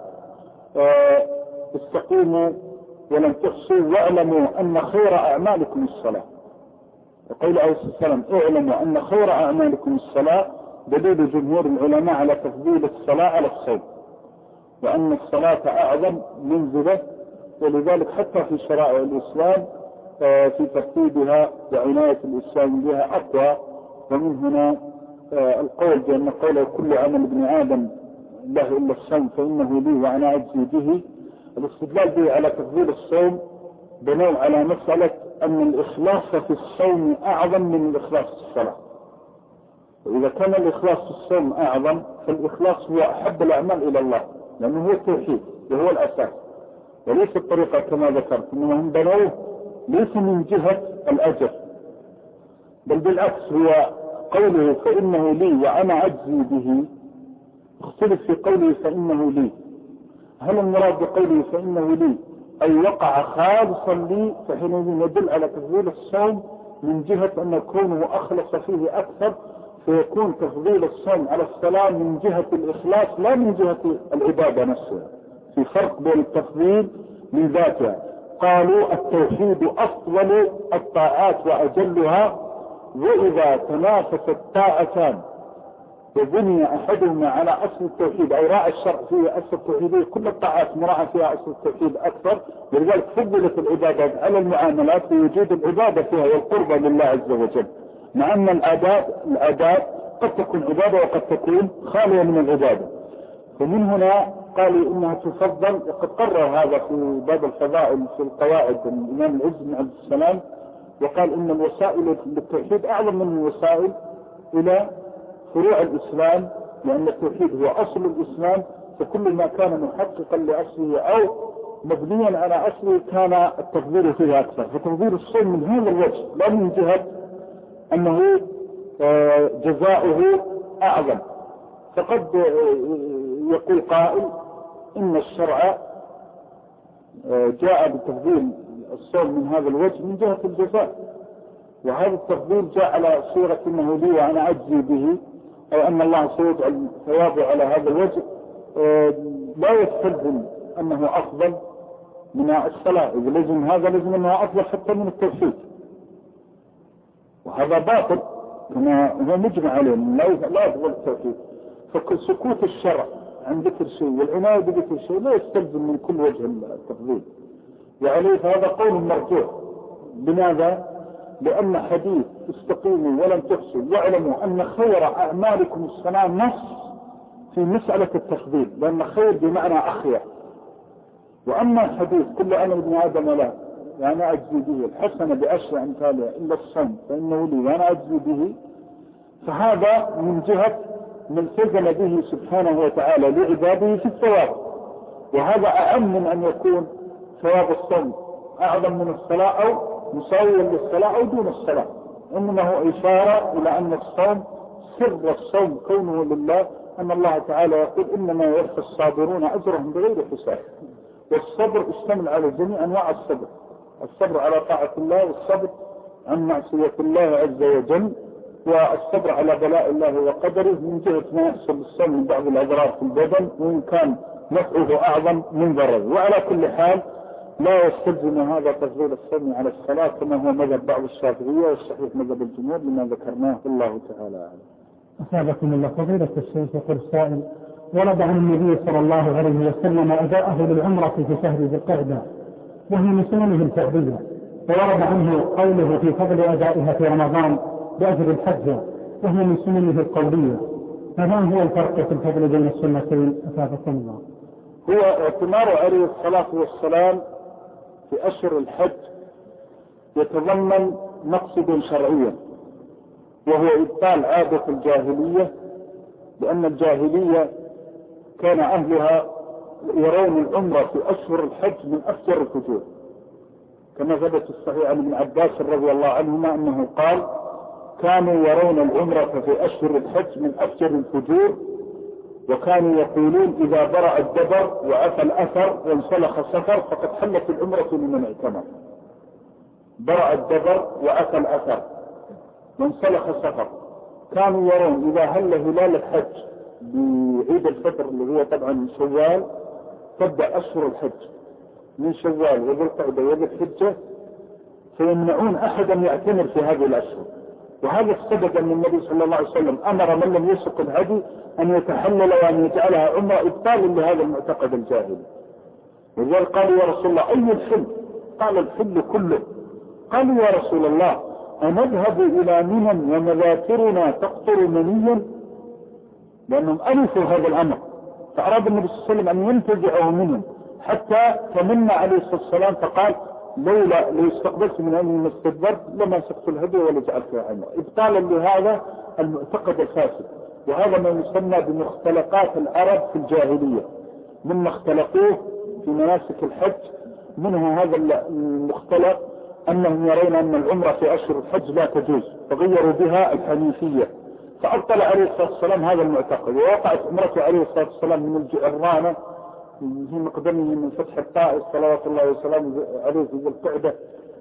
استقيموا ولم تحصوا واعلموا أن خير أعمالكم الصلاة، وقول عليه الصلاة والسلام اعلموا أن خير أعمالكم الصلاة، دليل جمهور العلماء على تفضيل الصلاة على الصوم، وأن الصلاة أعظم منزلة، ولذلك حتى في شرائع الإسلام في ترتيبها وعناية الإسلام بها أقوى. ومن هنا القول بأن قوله كل عمل ابن آدم له إلا الصوم فإنه لي وأنا أجزي به، الاستدلال به على تفضيل الصوم بناء على مسألة أن الإخلاص في الصوم أعظم من الإخلاص في الصلاة، وإذا كان الإخلاص في الصوم أعظم فالإخلاص هو أحب الأعمال إلى الله، لأنه هو التوحيد وهو الأساس، وليس الطريقة كما ذكرت، إنما هم بنوه ليس من جهة الأجر، بل بالعكس هو قوله فإنه لي وأنا أجزي به اختلف في قوله فإنه لي، هل المراد بقوله فإنه لي أي وقع خالصا لي، فحينئذ يدل على تفضيل الصوم من جهة أن كونه أخلص فيه أكثر، فيكون تفضيل الصوم على الصلاة من جهة الإخلاص لا من جهة العبادة نفسها، في فرق بين التفضيل من ذاتها. قالوا التوحيد أفضل الطاعات وأجلها، وإذا تنافست طاعتان وبني أحدهما على أصل التوحيد أو راعى الشرع فيه أصل التوحيد، كل الطاعات مراعى فيها أصل التوحيد أكثر، ولذلك فضلت العبادات على المعاملات لوجود العبادة فيها والقربة لله عز وجل، مع أن الآداب قد تكون عبادة وقد تكون خالية من العبادة. فمن هنا قالوا إنها تفضل، وقد قرر هذا في باب الفضائل في القواعد الإمام العز بن عبد السلام، وقال إن الوسائل للتوحيد أعظم من الوسائل إلى فروع الإسلام، لأن التوحيد هو أصل الإسلام، فكل ما كان محققا لأصله أو مبنيا على أصله كان التفضيل فيه أكثر. فتفضيل الصوم من هذا الوجه لا من جهة أنه جزاؤه أعظم. فقد يقول قائل إن الشرع جاء بتفضيل الصوم من هذا الوجه من جهة الجزاء، وهذا التفضيل جاء على صورة إنه لي وأنا أجزي به، أو أن الله سيجعل ثوابه على هذا الوجه، لا يستلزم أنه أفضل من الصلاة، إذا لازم هذا لازم أنه أفضل حتى من التوحيد، وهذا باطل كما هو مجمع عليه لا أفضل التوحيد. فسكوت الشرع عن ذكر شيء والعناية بذكر شيء لا يستلزم من كل وجه التفضيل، وعليه هذا قول مرجوح. لماذا؟ لأن حديث استقيموا ولم تحصوا واعلموا أن خير أعمالكم الصلاة نص في مسألة التفضيل، لأن خير بمعنى أخير. وأما الحديث كل أنا ابن آدم لا وأنا أجزي به الحسنة بعشر أمثالها إلا الصوم فإنه لي وأنا أجزي به، فهذا من جهة من التزم به سبحانه وتعالى لعباده في الثواب، وهذا أعم من أن يكون ثواب الصوم أعظم من الصلاة أو مساويا للصلاة أو دون الصلاة، إنما هو إشارة إلى أن الصوم سر الصوم كونه لله أن الله تعالى يقول إنما يوفى الصابرون أجرهم بغير حساب. والصبر اشتمل على جميع أنواع الصبر، الصبر على طاعة الله، والصبر عن معصية الله عز وجل، والصبر على بلاء الله وقدره من جهة ما يحصل بالصوم من بعض الأضرار في البدن، وإن كان نفعه أعظم من ضرره. وعلى كل حال لا يستلزم هذا تفضيل الصوم على الصلاة كما هو مذهب بعض الشافعية، والصحيح مذهب الجمهور لما ذكرناه والله تعالى أعلم. أصابكم الله. فضيلة الشيخ يقول السائل: ورد عن النبي صلى الله عليه وسلم أداءه للعمرة في شهر ذي القعدة وهي من سننه الفعلية، وورد عنه قوله في فضل أدائها في رمضان بأجر الحجة وهي من سننه القولية، فما هو الفرق في الفضل بين السنتين؟ أصابكم الله. هو اعتمار عليه الصلاة والسلام في أشهر الحج يتضمن مقصد شرعيا، وهو إبطال عادة الجاهلية، لأن الجاهلية كان أهلها يرون العمرة في أشهر الحج من أفجر الفجور، كما ثبت الصحيح عن ابن عباس رضي الله عنهما أنه قال: كانوا يرون العمرة في أشهر الحج من أفجر الفجور، وكانوا يقولون إذا برأ الدبر وعفى الأثر وانسلخ السفر فقد حلت العمرة لمن اعتمر. برأ الدبر وعفى الأثر وانسلخ السفر، كانوا يرون إذا هل هلال الحج بعيد الفطر اللي هو طبعا من شوال، تبدأ أشهر الحج من شوال وذي القعدة وذي الحجة، فيمنعون أحدا يعتمر في هذه الأشهر. وهذا السبب أن النبي صلى الله عليه وسلم أمر من لم يسق الهدي أن يتحلل وأن يجعلها عمرة إبطالا لهذا المعتقد الجاهلي. وذلك قالوا: يا رسول الله أي الحل؟ قال: الحل كله. قالوا: يا رسول الله أنذهب إلى منى ومذاكرنا تقطر منيا؟ لأنهم ألفوا هذا الأمر، فأراد النبي صلى الله عليه وسلم أن ينتزعه منهم، حتى تمنى عليه الصلاة والسلام فقال: لو استقبلت من أمي ما استدبرت لما سقت الهدي ولا جعلتها عمرة، إبطالا لهذا المعتقد الفاسد. وهذا ما يسمى بمختلقات العرب في الجاهلية، مما اختلقوه في مناسك الحج، منه هذا المختلق أنهم يرون أن العمرة في أشهر الحج لا تجوز، فغيروا بها الحنيفية، فأبطل عليه الصلاة والسلام هذا المعتقد. ووقعت عمرته عليه الصلاة والسلام من الجعرانة في مقدمه من فتح الطائف صلوات الله وسلامه عليه في ذي القعدة.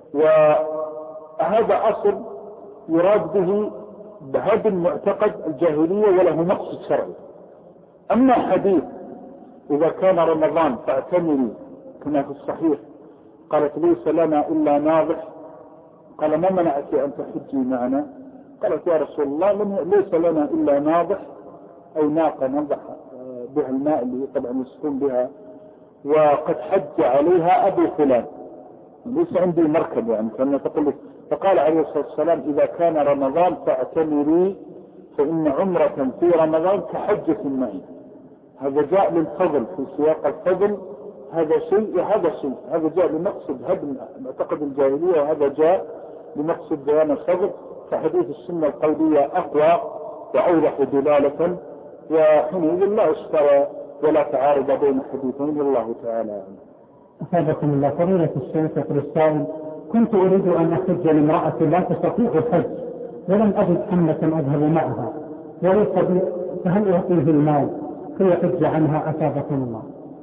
وهذا أصل يراد به بهذا المعتقد الجاهلية وله مقصد شرعي. أما حديث إذا كان رمضان فاعتمري كما في الصحيح، قالت: ليس لنا إلا ناضح. قال: ما منعك أن تحجي معنا؟ قالت: يا رسول الله ليس لنا إلا ناضح، أي ناقة نضح بها الماء اللي طبعا يسكن بها، وقد حج عليها أبو فلان، ليس عندي مركب يعني كما تقول. فقال عليه الصلاة والسلام: إذا كان رمضان فاعتمري فإن عمرة في رمضان كحجة معي. هذا جاء للفضل في سياق الفضل، هذا شيء وهذا شيء، هذا جاء لمقصد هدم معتقد الجاهلية، وهذا جاء لمقصد بيان الفضل. فحديث السنة القولية أقوى وأوضح دلالة، وحينئذ لا اشترى ولا تعارض بين حديثين، والله تعالى. أفادكم الله. فضيلة الشيخ يقول السائل: كنت أريد أن أحج لامرأة لا تستطيع الحج ولم أجد حملة أذهب معها وليس بي، فهل أعطيه المال كي يحج عنها؟ أفادكم الله.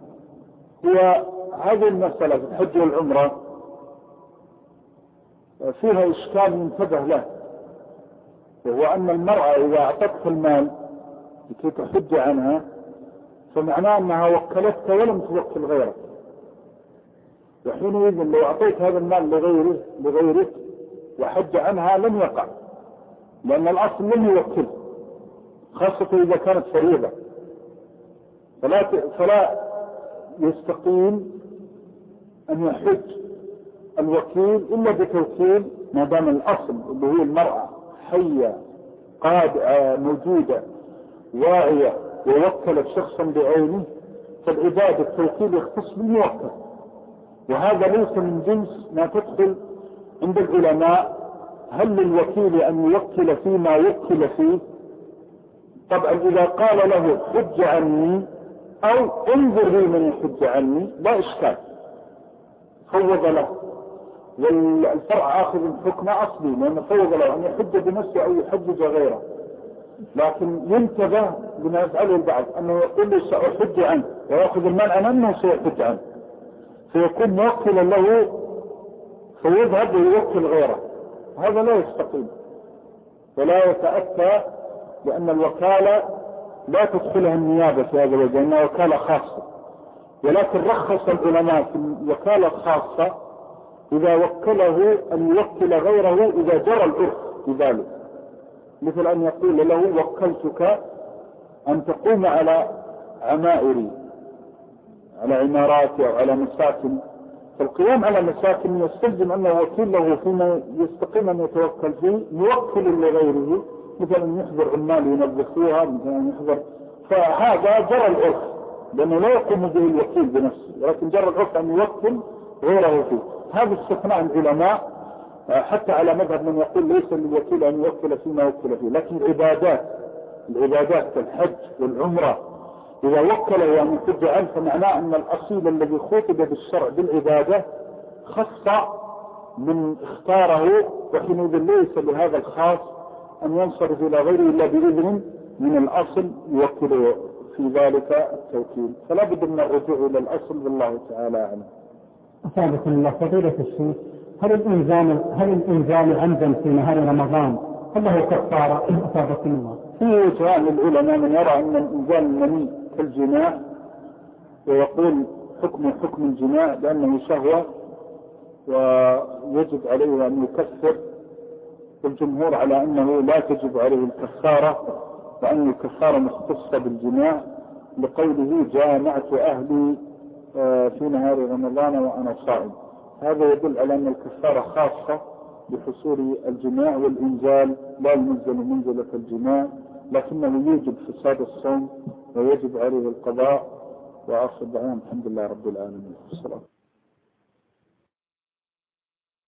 وهذه المسألة في الحج والعمرة فيها إشكال منتبه له، وهو أن المرأة إذا أعطتك المال لكي تحج عنها فمعناه أنها وكلتك ولم توكل غيرك، وحينئذ لو أعطيت هذا المال لغيرك وحج عنها لم يقع، لأن الأصل لم يوكل، خاصة إذا كانت فريضة. فلا يستقيم أن يحج الوكيل إلا بتوكيل، ما دام الأصل اللي هي المرأة حية قادة موجودة واعية ووكلت شخصا بعينه، فالعبادة التوكيل يختص بالموكل، وهذا ليس من جنس ما تدخل عند العلماء. هل للوكيل أن يوكل فيما يوكل فيه؟ طبعا إذا قال له حج عني أو انظر لي من يحج عني لا إشكال، فوض له، والفرع آخذ الحكم أصلي، لأنه فوض له أن يحج بنفسه أو يحجج غيره. لكن ينتبه بما يفعله البعض أنه يقول لي سأحج عنه ويأخذ المال عن أنه سيحج عنه، فيكون موكلا له فيذهب ويوكل غيره. هذا لا يستقيم ولا يتأتى، لأن الوكالة لا تدخلها النيابة في هذا الوجه، إنها وكالة خاصة. ولكن رخص العلماء في الوكالة الخاصة إذا وكله أن يوكل غيره إذا جرى العرف بذلك، مثل أن يقول له وكلتك أن تقوم على عمائري، على عماراتي أو على مساكن. فالقيام على مساكن يستلزم أنه وكيل له فيما يستقيم أن يتوكل فيه موكل لغيره، مثل أن يحضر عمال ينظفوها، مثل أن يحضر. فهذا جرى العرف لأنه لا يقوم به الوكيل بنفسه، ولكن جرى العرف أن يوكل غيره فيه. هذا استثناء العلماء حتى على مذهب من يقول ليس للوكيل أن يوكل فيما وكل فيه. لكن العبادات كالحج والعمرة إذا وكله أن يحج عنه فمعناه أن الأصيل الذي خطب بالشرع بالعبادة خص من اختاره، وحينئذ ليس لهذا الخاص أن ينصرف إلى غيره إلا بإذن من الأصل يوكله في ذلك التوكيل. فلا بد من الرجوع إلى الأصل والله تعالى أعلم. أصابكم الله فضيلة الشيخ، هل الإنزال عمدا في نهار رمضان هل له كفارة؟ أصابكم الله. في وجهان للعلماء، من يرى أن الإنزال المني كالجماع ويقول حكم الجماع لأنه شهوة ويجب عليه أن يكفر، والجمهور على أنه لا تجب عليه الكفارة، وأن الكفارة مختصة بالجماع لقوله جامعت أهلي في نهار رمضان وأنا صائم. هذا يدل على أن الكفارة خاصة بحصول الجماع، والإنزال لا ينزل منزلة الجماع، لكنه يوجب فساد الصوم ويجب عليه القضاء. وآخر دعوان الحمد لله رب العالمين.